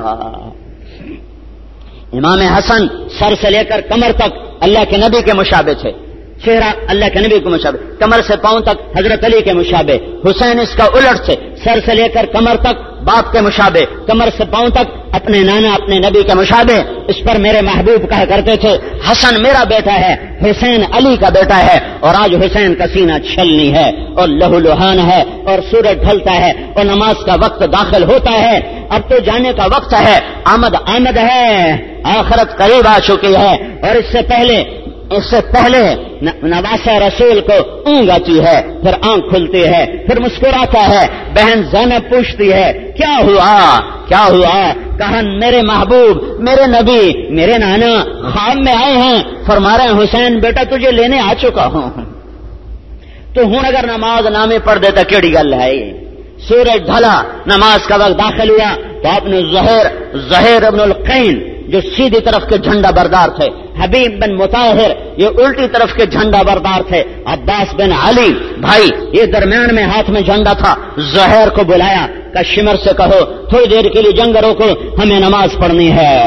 امام حسن سر سے لے کر کمر تک اللہ کے نبی کے مشابہ تھے، چہرہ اللہ کے نبی کو مشابہ، کمر سے پاؤں تک حضرت علی کے مشابہ۔ حسین اس کا الٹ تھے، سر سے لے کر کمر تک باپ کے مشابہ، کمر سے پاؤں تک اپنے نانا اپنے نبی کے مشابہ۔ اس پر میرے محبوب کہا کرتے تھے حسن میرا بیٹا ہے، حسین علی کا بیٹا ہے، اور آج حسین کا سینہ چھلنی ہے اور لہو لہان ہے اور سورج ڈھلتا ہے اور نماز کا وقت داخل ہوتا ہے، اب تو جانے کا وقت ہے، آمد ہے، آخرت قریب آ چکی ہے۔ اور اس سے پہلے نواسہ رسول کو اونگ آتی ہے، پھر آنکھ کھلتی ہے، پھر مسکراتا ہے۔ بہن زینب پوچھتی ہے کیا ہوا؟ کہا میرے محبوب میرے نبی میرے نانا خواب میں آئے ہیں، فرما رہے ہیں حسین بیٹا تجھے لینے آ چکا ہوں، تو ہوں اگر نماز نامے پڑھ دیتا کیڑی گل ہے۔ سورج ڈھلا، نماز کا وقت داخل ہوا تو آپ نے زہیر ابن القین جو سیدھی طرف کے جھنڈا بردار تھے، حبیب بن مطہر یہ الٹی طرف کے جھنڈا بردار تھے، عباس بن علی بھائی یہ درمیان میں ہاتھ میں جھنڈا تھا۔ زہیر کو بلایا کہ شمر سے کہو تھوڑی دیر کے لیے جنگ روکو، ہمیں نماز پڑھنی ہے۔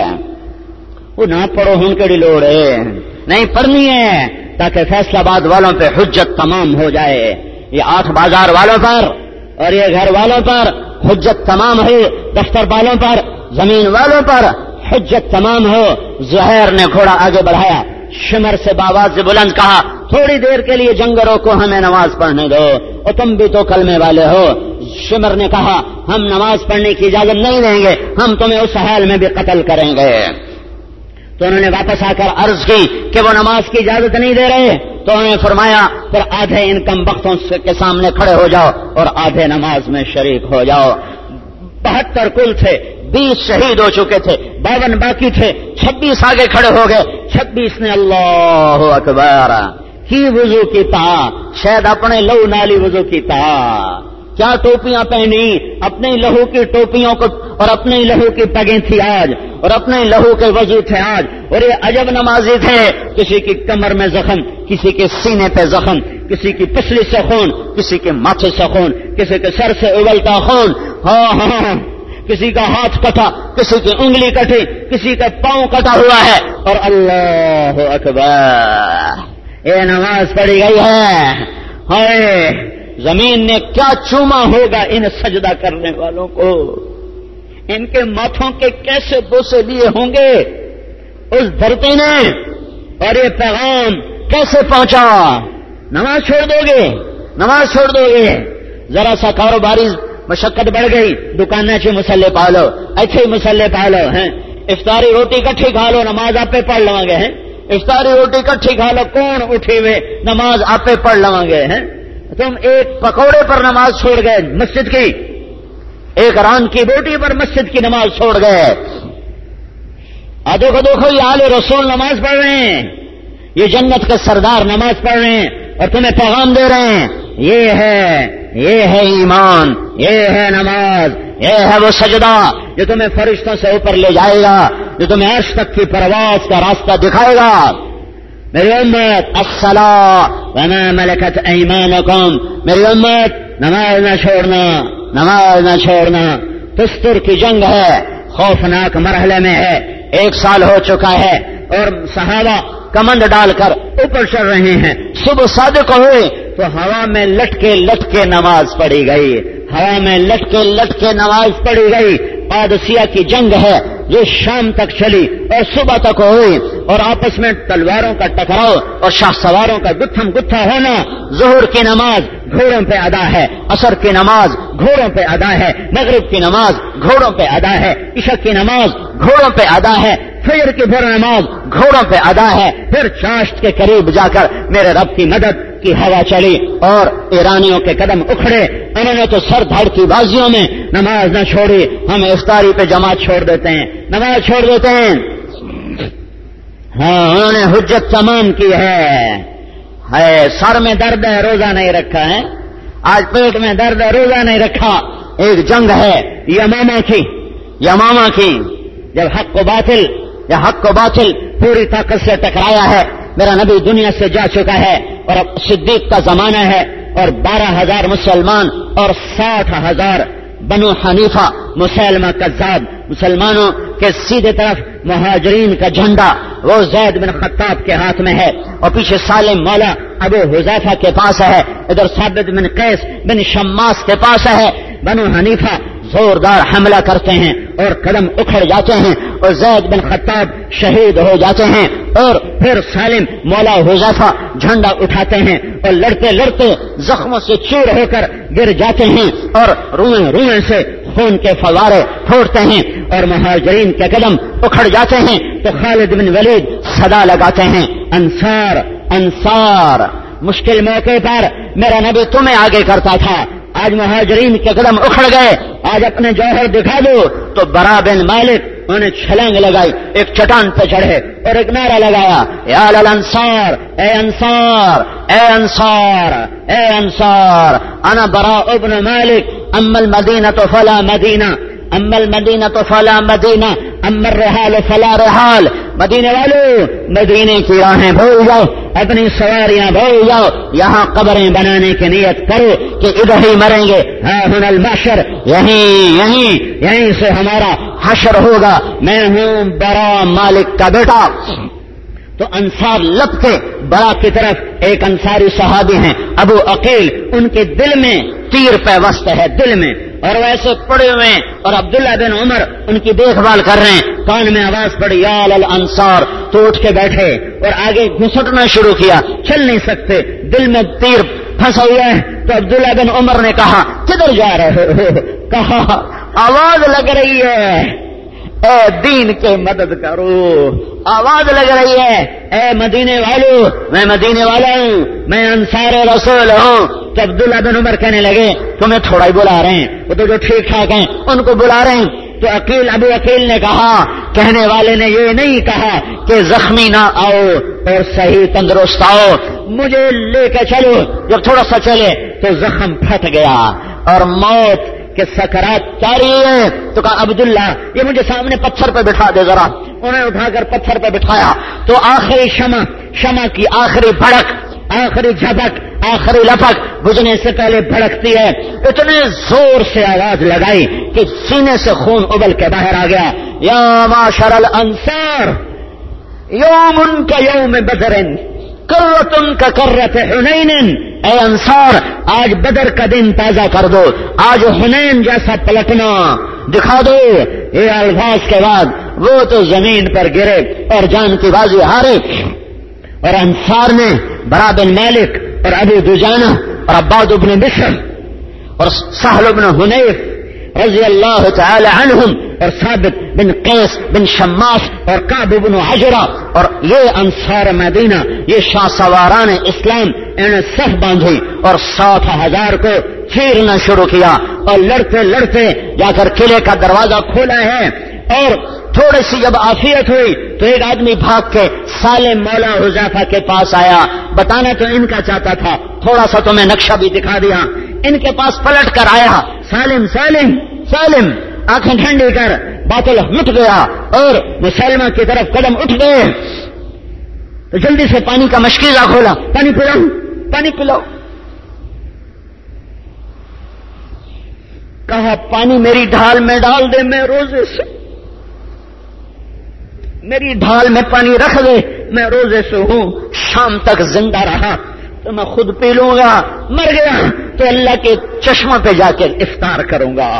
وہ نہ پڑھو ہن کیڑی لوڑ ہے، نہیں پڑھنی ہے تاکہ فیصل آباد والوں پہ حجت تمام ہو جائے، یہ 8 بازار والوں پر اور یہ گھر والوں پر حجت تمام ہے، دفتر والوں پر، زمین والوں پر حجت تمام ہو۔ زہیر نے گھوڑا آگے بڑھایا، شمر سے باواز سے بلند کہا تھوڑی دیر کے لیے جنگ روکو، ہمیں نماز پڑھنے دو، اور تم بھی تو کلمے والے ہو۔ شمر نے کہا ہم نماز پڑھنے کی اجازت نہیں دیں گے، ہم تمہیں اس حال میں بھی قتل کریں گے۔ تو انہوں نے واپس آ کر عرض کی کہ وہ نماز کی اجازت نہیں دے رہے، تو انہوں نے فرمایا پھر آدھے ان کم بختوں کے سامنے کھڑے ہو جاؤ اور آدھے نماز میں شریک ہو جاؤ۔ 72 کل تھے، 20 شہید ہو چکے تھے، 52 باقی تھے، 26 آگے کھڑے ہو گئے۔ 26 نے اللہ اکبر کی وضو کی تا، شاید اپنے لہو نالی وضو کی تا، کیا ٹوپیاں پہنی، اپنے لہو کی ٹوپیوں کو اور اپنے لہو کی پگیں تھی آج، اور اپنے لہو کے وضو تھے آج، اور یہ عجب نمازی تھے، کسی کی کمر میں زخم، کسی کے سینے پہ زخم، کسی کی پسلی سے خون، کسی کے ماتھے سے خون، کسی کے سر سے اگلتا خون، ہاں کسی کا ہاتھ کٹا، کسی کی انگلی کٹی، کسی کا پاؤں کٹا ہوا ہے، اور اللہ اکبر یہ نماز پڑھی گئی ہے۔ ہائے زمین نے کیا چوما ہوگا ان سجدہ کرنے والوں کو، ان کے ماتھوں کے کیسے بوسے لیے ہوں گے اس دھرتی نے، اور یہ پیغام کیسے پہنچا، نماز چھوڑ دو گے، نماز چھوڑ دو گے، ذرا سا کاروباری مشقت بڑھ گئی، دکانیں چ مسلے پا لو، ایتھے مسلے پا لو، ہیں افطاری روٹی کٹھی کھا لو، نماز آپ پہ پڑھ لواں گے، ہیں افطاری روٹی کٹھی کھا لو، کون اٹھے ہوئے نماز آپ پہ پڑھ لواں گے، ہیں تم ایک پکوڑے پر نماز چھوڑ گئے مسجد کی، ایک ران کی بوٹی پر مسجد کی نماز چھوڑ گئے۔ دیکھو یہ آل رسول نماز پڑھ رہے ہیں، یہ جنت کے سردار نماز پڑھ رہے ہیں اور تمہیں پیغام دے رہے ہیں، یہ ہے ایمان، یہ ہے نماز، یہ ہے وہ سجدہ جو تمہیں فرشتوں سے اوپر لے جائے گا، جو تمہیں عرش تک کی پرواز کا راستہ دکھائے گا۔ میری امت الصلاۃ وما ملکت ایمانکم، میری امت نماز نہ چھوڑنا، نماز نہ چھوڑنا۔ تستر کی جنگ ہے، خوفناک مرحلے میں ہے، 1 سال ہو چکا ہے اور صحابہ کمند ڈال کر اوپر چڑھ رہے ہیں، صبح صادق ہوئے تو ہوا میں لٹ کے نماز پڑھی گئی، ہوا میں لٹ کے نماز پڑھی گئی۔ قادسیہ کی جنگ ہے جو شام تک چلی اور صبح تک ہوئی، اور آپس میں تلواروں کا ٹکراؤ اور شاہ سواروں کا گتھم گتھا ہونا۔ ظہر کی نماز گھوڑوں پہ ادا ہے، عصر کی نماز گھوڑوں پہ ادا ہے، مغرب کی نماز گھوڑوں پہ ادا ہے، عشاء کی نماز گھوڑوں پہ ادا ہے، فجر کی پھر نماز گھوڑوں پہ ادا ہے۔ پھر چاشت کے قریب جا کر میرے رب کی مدد کی ہوا چلی اور ایرانیوں کے قدم اکھڑے، انہوں نے تو سر دھاڑ کی بازیوں میں نماز نہ چھوڑی، ہم افطاری پہ جماعت چھوڑ دیتے ہیں، نماز چھوڑ دیتے ہیں۔ ہاں انہوں نے حجت تمام کی ہے، سر میں درد ہے روزہ نہیں رکھا ہے، آج پیٹ میں درد ہے روزہ نہیں رکھا۔ ایک جنگ ہے یمامہ کی، جب حق و باطل پوری طاقت سے ٹکرایا ہے۔ میرا نبی دنیا سے جا چکا ہے اور اب صدیق کا زمانہ ہے، اور 12,000 مسلمان اور 60,000 بنو حنیفہ مسلمہ کذاب، مسلمانوں کے سیدھے طرف مہاجرین کا جھنڈا وہ زید بن خطاب کے ہاتھ میں ہے، اور پیچھے سالم مولا ابو حذیفہ کے پاس ہے، ادھر ثابت بن قیس بن شماس کے پاس ہے۔ بنو حنیفہ زوردار حملہ کرتے ہیں اور قدم اکھڑ جاتے ہیں اور زید بن خطاب شہید ہو جاتے ہیں، اور پھر سالم مولا حذیفہ جھنڈا اٹھاتے ہیں اور لڑتے لڑتے زخموں سے چور ہو کر گر جاتے ہیں اور روئیں سے خون کے فوارے پھوڑتے ہیں اور مہاجرین کے قدم اکھڑ جاتے ہیں۔ تو خالد بن ولید صدا لگاتے ہیں، انصار انصار۔ مشکل موقع پر میرا نبی تمہیں آگے کرتا تھا، آج مہاجرین کے قدم اکھڑ گئے، آج اپنے جوہر دکھا دو۔ تو برا بن مالک انہوں نے چھلانگ لگائی، ایک چٹان پہ چڑھے اور ایک نعرہ لگایا، یا الانصار، اے انصار، اے انصار، اے انصار، انا براء ابن مالک، اما المدینہ فلا مدینہ، اما المدینہ فلا مدینہ، امر رحال فلا رحال، مدینے والوں مدینے کی راہیں بھول جاؤ، اپنی سواریاں بھول جاؤ، یہاں قبریں بنانے کی نیت کرو کہ ادھر ہی مریں گے، ہاں ہن المحشر، یہیں سے ہمارا حشر ہوگا، میں ہوں برا مالک کا بیٹا۔ تو انصار لپتے برا کی طرف، ایک انصاری صحابی ہیں ابو عقیل، ان کے دل میں تیر پیوست ہے، دل میں، اور ویسے پڑے ہوئے ہیں، اور عبداللہ بن عمر ان کی دیکھ بھال کر رہے ہیں، کان میں آواز پڑی یا الانصار، تو اٹھ کے بیٹھے اور آگے گھسٹنا شروع کیا، چل نہیں سکتے، دل میں تیر پھنسا ہوا ہے۔ تو عبداللہ بن عمر نے کہا کدھر جا رہے ہو؟ کہا آواز لگ رہی ہے اے دین کے مدد کرو، آواز لگ رہی ہے اے مدینے والوں، میں مدینے والا ہوں، میں انصار رسول ہوں۔ تو عبداللہ بن عمر کہنے لگے تمہیں تھوڑا ہی بلا رہے ہیں، وہ تو جو ٹھیک ٹھاک ہیں ان کو بلا رہے ہیں۔ تو ابو عقیل نے کہا، کہنے والے نے یہ نہیں کہا کہ زخمی نہ آؤ اور صحیح تندرست آؤ، مجھے لے کے چلو۔ جب تھوڑا سا چلے تو زخم پھٹ گیا اور موت کہ سکرات جاری ہے۔ تو کہا عبداللہ یہ مجھے سامنے پتھر پہ بٹھا دے ذرا، انہیں اٹھا کر پتھر پہ بٹھایا تو آخری شمع کی آخری بھڑک، آخری جھپک، آخری لپک بجھنے سے پہلے بھڑکتی ہے، اتنے زور سے آواز لگائی کہ سینے سے خون ابل کے باہر آ گیا۔ یا معاشر الانصار یوم کا یوم بدر کرتن کا کرت حنین، اے انصار آج بدر کا دن تازہ کر دو، آج حنین جیسا پلٹنا دکھا دو۔ یہ الفاظ کے بعد وہ تو زمین پر گرے اور جان کی بازی ہارے، اور انصار نے برا بن مالک اور ابو دجانہ اور عباد بن بشر اور سہل بن حنیف رضی اللہ تعالی عنہم اور ثابت بن قیس بن شماس اور کعب بن عجرہ اور یہ انصار مدینہ، یہ شاہ سواران اسلام، انہیں صف باندھی اور 60,000 کو چیرنا شروع کیا، اور لڑتے لڑتے جا کر قلعے کا دروازہ کھولا ہے۔ اور تھوڑی سی جب عافیت ہوئی تو ایک آدمی بھاگ کے سالم مولا حذیفہ کے پاس آیا، بتانا تو ان کا چاہتا تھا، تھوڑا سا تو میں نقشہ بھی دکھا دیا۔ ان کے پاس پلٹ کر آیا، سالم سالم سالم، آنکھیں ٹھنڈی کر، باطل مٹ گیا اور مسلمہ کی طرف قدم اٹھ گئے۔ تو جلدی سے پانی کا مشکیزہ کھولا، پانی پلاؤ، پانی پلاؤ۔ کہا پانی میری ڈھال میں ڈال دے، میں روزے سے، میری ڈھال میں پانی رکھ دے، میں روزے سے ہوں، شام تک زندہ رہا تو میں خود پی لوں گا، مر گیا تو اللہ کے چشمہ پہ جا کے افطار کروں گا۔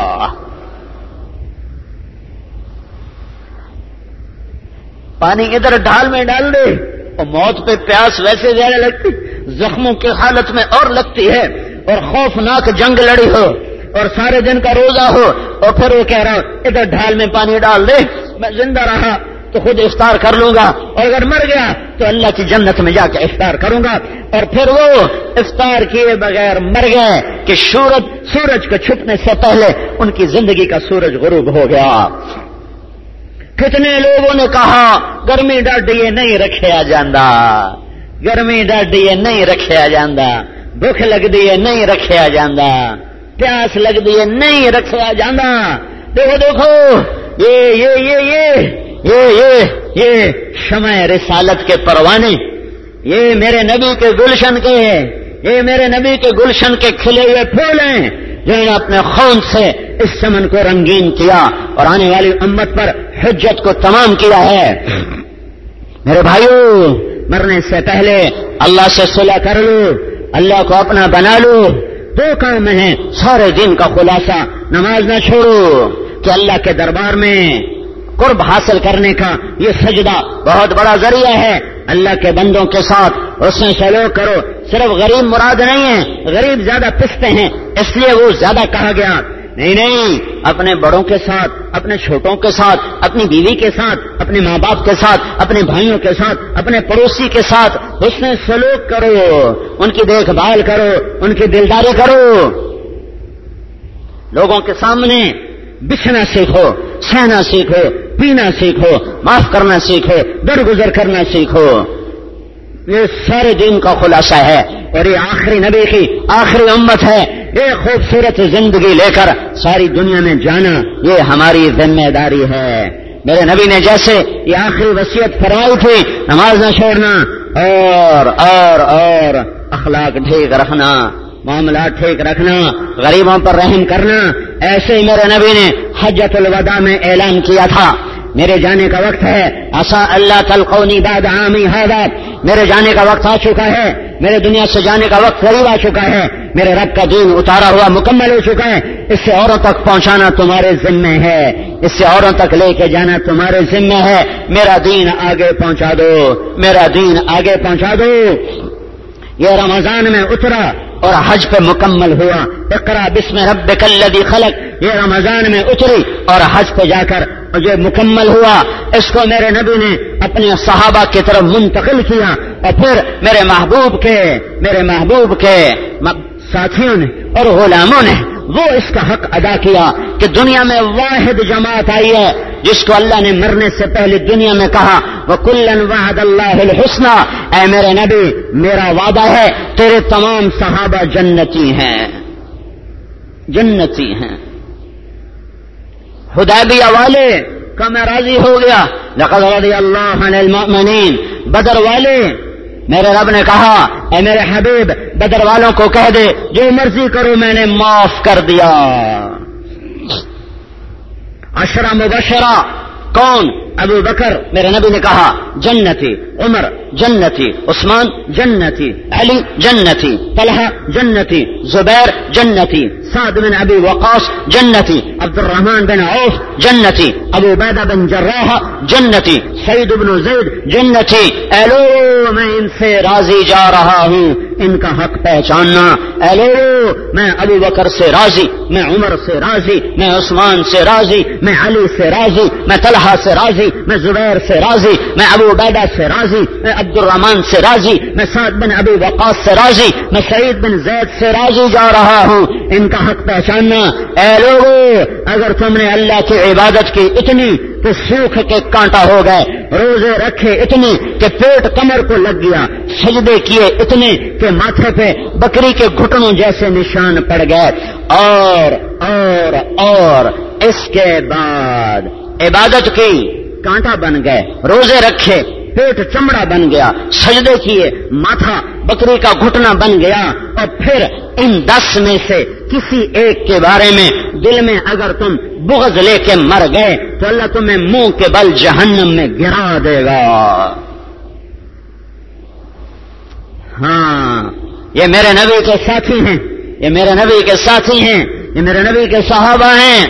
پانی ادھر ڈھال میں ڈال دے، اور موت پہ پیاس ویسے زیادہ لگتی، زخموں کی حالت میں اور لگتی ہے، اور خوفناک جنگ لڑی ہو اور سارے دن کا روزہ ہو، اور پھر وہ کہہ رہا ادھر ڈھال میں پانی ڈال دے، میں زندہ رہا تو خود افطار کر لوں گا، اور اگر مر گیا تو اللہ کی جنت میں جا کے افطار کروں گا۔ اور پھر وہ افطار کیے بغیر مر گئے کہ سورج کو چھپنے سے پہلے ان کی زندگی کا سورج غروب ہو گیا۔ کتنے لوگوں نے کہا گرمی ڈر دیے نہیں رکھیا جاندا، گرمی ڈر دیے نہیں رکھیا جاندا، بھوک لگ دیے نہیں رکھیا جاندا، پیاس لگ دیے نہیں رکھیا جاندا۔ دیکھو دیکھو یہ شمع رسالت کے پروانے، یہ میرے نبی کے گلشن کے، یہ میرے نبی کے گلشن کے کھلے ہوئے پھول ہیں جنہوں نے اپنے خون سے اس چمن کو رنگین کیا اور آنے والی امت پر حجت کو تمام کیا ہے۔ میرے بھائیوں، مرنے سے پہلے اللہ سے صلح کر لو، اللہ کو اپنا بنا لو۔ دو کام ہیں سارے دن کا خلاصہ، نماز نہ چھوڑو کہ اللہ کے دربار میں قرب حاصل کرنے کا یہ سجدہ بہت بڑا ذریعہ ہے۔ اللہ کے بندوں کے ساتھ اس سے سلوک کرو۔ صرف غریب مراد نہیں ہے، غریب زیادہ پستے ہیں اس لیے وہ زیادہ کہا گیا، نہیں، اپنے بڑوں کے ساتھ، اپنے چھوٹوں کے ساتھ، اپنی بیوی کے ساتھ، اپنے ماں باپ کے ساتھ، اپنے بھائیوں کے ساتھ، اپنے پڑوسی کے ساتھ اس سے سلوک کرو، ان کی دیکھ بھال کرو، ان کی دلداری کرو۔ لوگوں کے سامنے بچنا سیکھو، سہنا سیکھو، پینا سیکھو، معاف کرنا سیکھو، درگزر کرنا سیکھو۔ یہ سارے دین کا خلاصہ ہے، اور یہ آخری نبی کی آخری امت ہے۔ یہ خوبصورت زندگی لے کر ساری دنیا میں جانا یہ ہماری ذمہ داری ہے۔ میرے نبی نے جیسے یہ آخری وصیت فرمائی تھی نماز نہ چھوڑنا اور اخلاق ٹھیک رکھنا، معاملات ٹھیک رکھنا، غریبوں پر رحم کرنا، ایسے ہی میرے نبی نے حجۃ الوداع میں اعلان کیا تھا میرے جانے کا وقت ہے، عسى الا تلقوني بعد عامي هذا، میرے جانے کا وقت آ چکا ہے، میرے دنیا سے جانے کا وقت قریب آ چکا ہے، میرے رب کا دین اتارا ہوا مکمل ہو چکا ہے، اس سے اوروں تک پہنچانا تمہارے ذمہ ہے، اس سے اوروں تک لے کے جانا تمہارے ذمہ ہے، میرا دین آگے پہنچا دو، میرا دین آگے پہنچا دو۔ یہ رمضان میں اترا اور حج پہ مکمل ہوا، اقرا بسم ربک الذی خلق، یہ رمضان میں اتری اور حج پہ جا کر جو مکمل ہوا، اس کو میرے نبی نے اپنے صحابہ کی طرف منتقل کیا، اور پھر میرے محبوب کے ساتھیوں نے اور غلاموں نے وہ اس کا حق ادا کیا کہ دنیا میں واحد جماعت آئی ہے جس کو اللہ نے مرنے سے پہلے دنیا میں کہا وَكُلًّا وَعَدَ اللَّهُ الْحُسْنَى، اے میرے نبی میرا وعدہ ہے تیرے تمام صحابہ جنتی ہیں۔ حدیبیہ والے کا میں راضی ہو گیا، لقد رضی اللہ عن المؤمنین، بدر والے میرے رب نے کہا اے میرے حبیب بدر والوں کو کہہ دے جو مرضی کرو میں نے معاف کر دیا۔ عشرہ مبشرہ کون؟ ابو بکر میرے نبی نے کہا جنتی، عمر جنتی، عثمان جنتی، علی جنتی، طلحہ جنتی، زبیر جنتی، سعد بن ابی وقاص جنتی، عبد الرحمن بن عوف جنتی، ابو عبیدہ بن جراح جنتی، سعید بن زید جنتی۔ اے لو میں ان سے راضی جا رہا ہوں، ان کا حق پہچاننا۔ اے لو میں ابو بکر سے راضی، میں عمر سے راضی، میں عثمان سے راضی، میں علی سے راضی، میں طلحہ سے راضی، میں زبیر سے راضی، میں ابو عبیدہ سے راضی، میں عبد الرحمن سے راضی، میں سعد بن ابی وقاص سے راضی، میں سعید بن زید سے راضی جا رہا ہوں، ان کا حق پہچاننا۔ اے لوگو اگر تم نے اللہ کی عبادت کی اتنی کہ سوکھ کے کانٹا ہو گئے، روزے رکھے اتنے کہ پیٹ کمر کو لگ گیا، سجدے کیے اتنے کہ ماتھے پہ بکری کے گھٹنوں جیسے نشان پڑ گئے، اور اس کے بعد عبادت کی کانٹا بن گئے، روزے رکھے پیٹ چمڑا بن گیا، سجدے کیے ماتھا بکری کا گھٹنا بن گیا، اور پھر ان 10 میں سے کسی ایک کے بارے میں دل میں اگر تم بغض لے کے مر گئے تو اللہ تمہیں منہ کے بل جہنم میں گرا دے گا۔ ہاں یہ میرے نبی کے ساتھی ہیں، یہ میرے نبی کے ساتھی ہیں، یہ میرے نبی کے صحابہ ہیں۔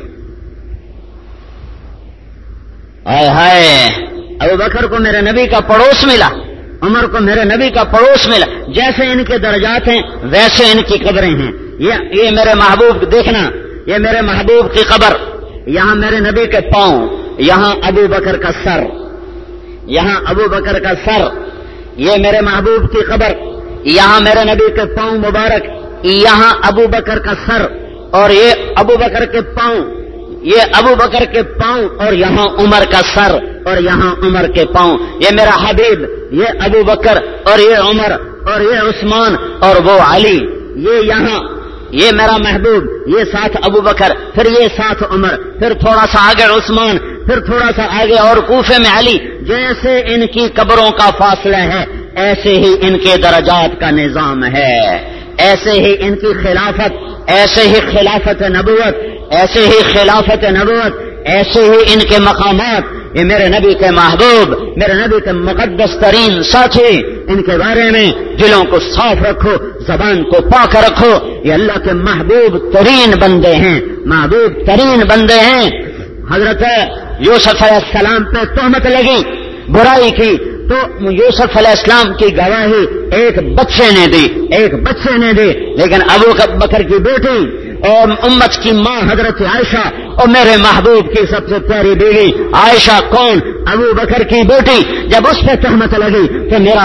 آئے ہائے ابو بکر کو میرے نبی کا پڑوس ملا، عمر کو میرے نبی کا پڑوس ملا، جیسے ان کے درجات ہیں ویسے ان کی قبریں ہیں۔ یہ میرے محبوب دیکھنا، یہ میرے محبوب کی قبر، یہاں میرے نبی کے پاؤں، یہاں ابو بکر کا سر، یہاں ابو بکر کا سر، یہ میرے محبوب کی قبر، یہاں میرے نبی کے پاؤں مبارک، یہاں ابو بکر کا سر، اور یہ ابو بکر کے پاؤں، یہ ابو بکر کے پاؤں، اور یہاں عمر کا سر، اور یہاں عمر کے پاؤں۔ یہ میرا حبیب، یہ ابو بکر، اور یہ عمر، اور یہ عثمان، اور وہ علی، یہ یہاں، یہ میرا محبوب، یہ ساتھ ابو بکر، پھر یہ ساتھ عمر، پھر تھوڑا سا آگے عثمان، پھر تھوڑا سا آگے اور کوفے میں علی۔ جیسے ان کی قبروں کا فاصلہ ہے ایسے ہی ان کے درجات کا نظام ہے، ایسے ہی ان کی خلافت، ایسے ہی خلافت نبوت، ایسے ہی خلافت نبوت، ایسے ہی ان کے مقامات۔ یہ میرے نبی کے محبوب، میرے نبی کے مقدس ترین ساتھی، ان کے بارے میں دلوں کو صاف رکھو، زبان کو پاک رکھو۔ یہ اللہ کے محبوب ترین بندے ہیں، محبوب ترین بندے ہیں۔ حضرت یوسف علیہ السلام پہ تہمت لگی، برائی کی، تو یوسف علیہ السلام کی گواہی ایک بچے نے دی، لیکن ابو بکر کی بیٹی اور امت کی ماں حضرت عائشہ اور میرے محبوب کی سب سے پیاری بیوی عائشہ کون؟ ابو بکر کی بیٹی، جب اس پہ تہمت لگی تو میرا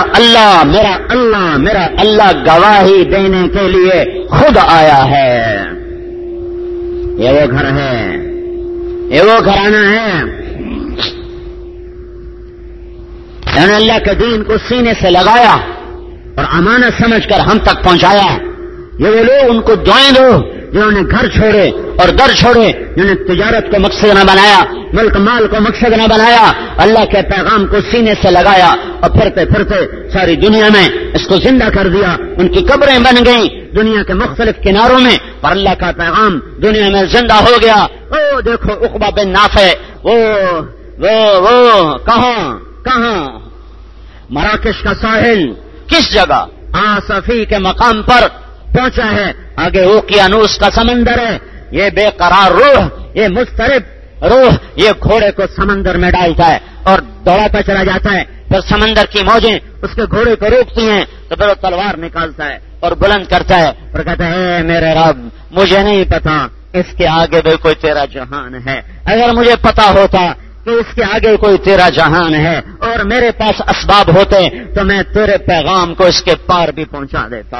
اللہ گواہی دینے کے لیے خود آیا ہے۔ یہ وہ گھر ہے، یہ وہ گھرانہ ہے، یعنی اللہ کے دین کو سینے سے لگایا اور امانت سمجھ کر ہم تک پہنچایا۔ یہ وہ لوگ، ان کو دعائیں دو جنہوں نے گھر چھوڑے اور در چھوڑے جنہوں نے تجارت کو مقصد نہ بنایا، ملک مال کو مقصد نہ بنایا، اللہ کے پیغام کو سینے سے لگایا اور پھرتے پھرتے ساری دنیا میں اس کو زندہ کر دیا. ان کی قبریں بن گئیں دنیا کے مختلف کناروں میں، پر اللہ کا پیغام دنیا میں زندہ ہو گیا. او دیکھو عقبہ بن نافع، وہ کہاں مراکش کا ساحل کس جگہ آصفی کے مقام پر پہنچا ہے. آگے اوقیانوس کا سمندر ہے. یہ بے قرار روح، یہ مضطرب روح یہ گھوڑے کو سمندر میں ڈالتا ہے اور دوڑاتا چلا جاتا ہے. پھر سمندر کی موجیں اس کے گھوڑے کو روکتی ہیں تو پھر وہ تلوار نکالتا ہے اور بلند کرتا ہے اور کہتا ہے اے میرے رب، مجھے نہیں پتا اس کے آگے بھی کوئی تیرا جہان ہے. اگر مجھے پتا ہوتا کہ اس کے آگے کوئی تیرا جہان ہے اور میرے پاس اسباب ہوتے تو میں تیرے پیغام کو اس کے پار بھی پہنچا دیتا.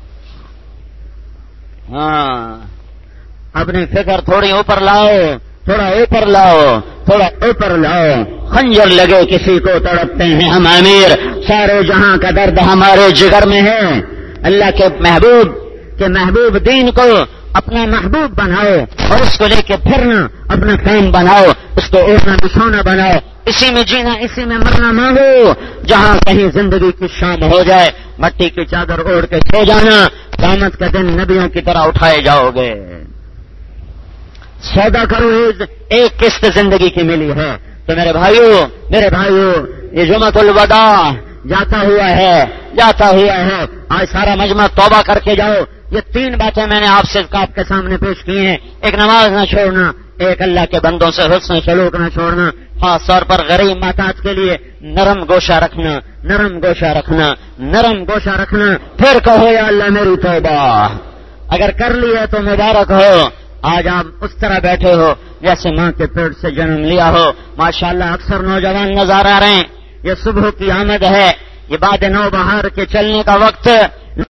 ہاں، اپنی فکر تھوڑی اوپر لاؤ، تھوڑا اوپر لاؤ، تھوڑا اوپر لاؤ. خنجر لگے کسی کو تڑپتے ہیں ہم امیر، سارے جہاں کا درد ہمارے جگر میں ہے. اللہ کے محبوب دین کو اپنا محبوب بناؤ اور اس کو لے کے پھرنا اپنا فین بناؤ، اس کو اوڑھنا بچھونا بناؤ، اسی میں جینا اسی میں مرنا مانگو. جہاں کہیں زندگی کی شام ہو جائے مٹی کی چادر اوڑھ کے سو جانا، قیامت کا دن نبیوں کی طرح اٹھائے جاؤ گے. سودا کرو، ایک قسط زندگی کی ملی ہے. تو میرے بھائیو یہ جمعۃ الوداع جاتا ہوا ہے. آج سارا مجمع توبہ کر کے جاؤ. یہ 3 باتیں میں نے آپ سے آپ کے سامنے پیش کی ہیں. ایک نماز نہ چھوڑنا، ایک اللہ کے بندوں سے حسن سلوک نہ چھوڑنا، خاص طور پر غریب محتاج کے لیے نرم گوشہ رکھنا. پھر کہو یا اللہ میری توبہ. اگر کر لی ہے تو مبارک ہو. آج آپ اس طرح بیٹھے ہو جیسے ماں کے پیٹ سے جنم لیا ہو. ماشاءاللہ اکثر نوجوان نظر آ رہے ہیں. یہ صبح کی آمد ہے، یہ بعد نو بہار کے چلنے کا وقت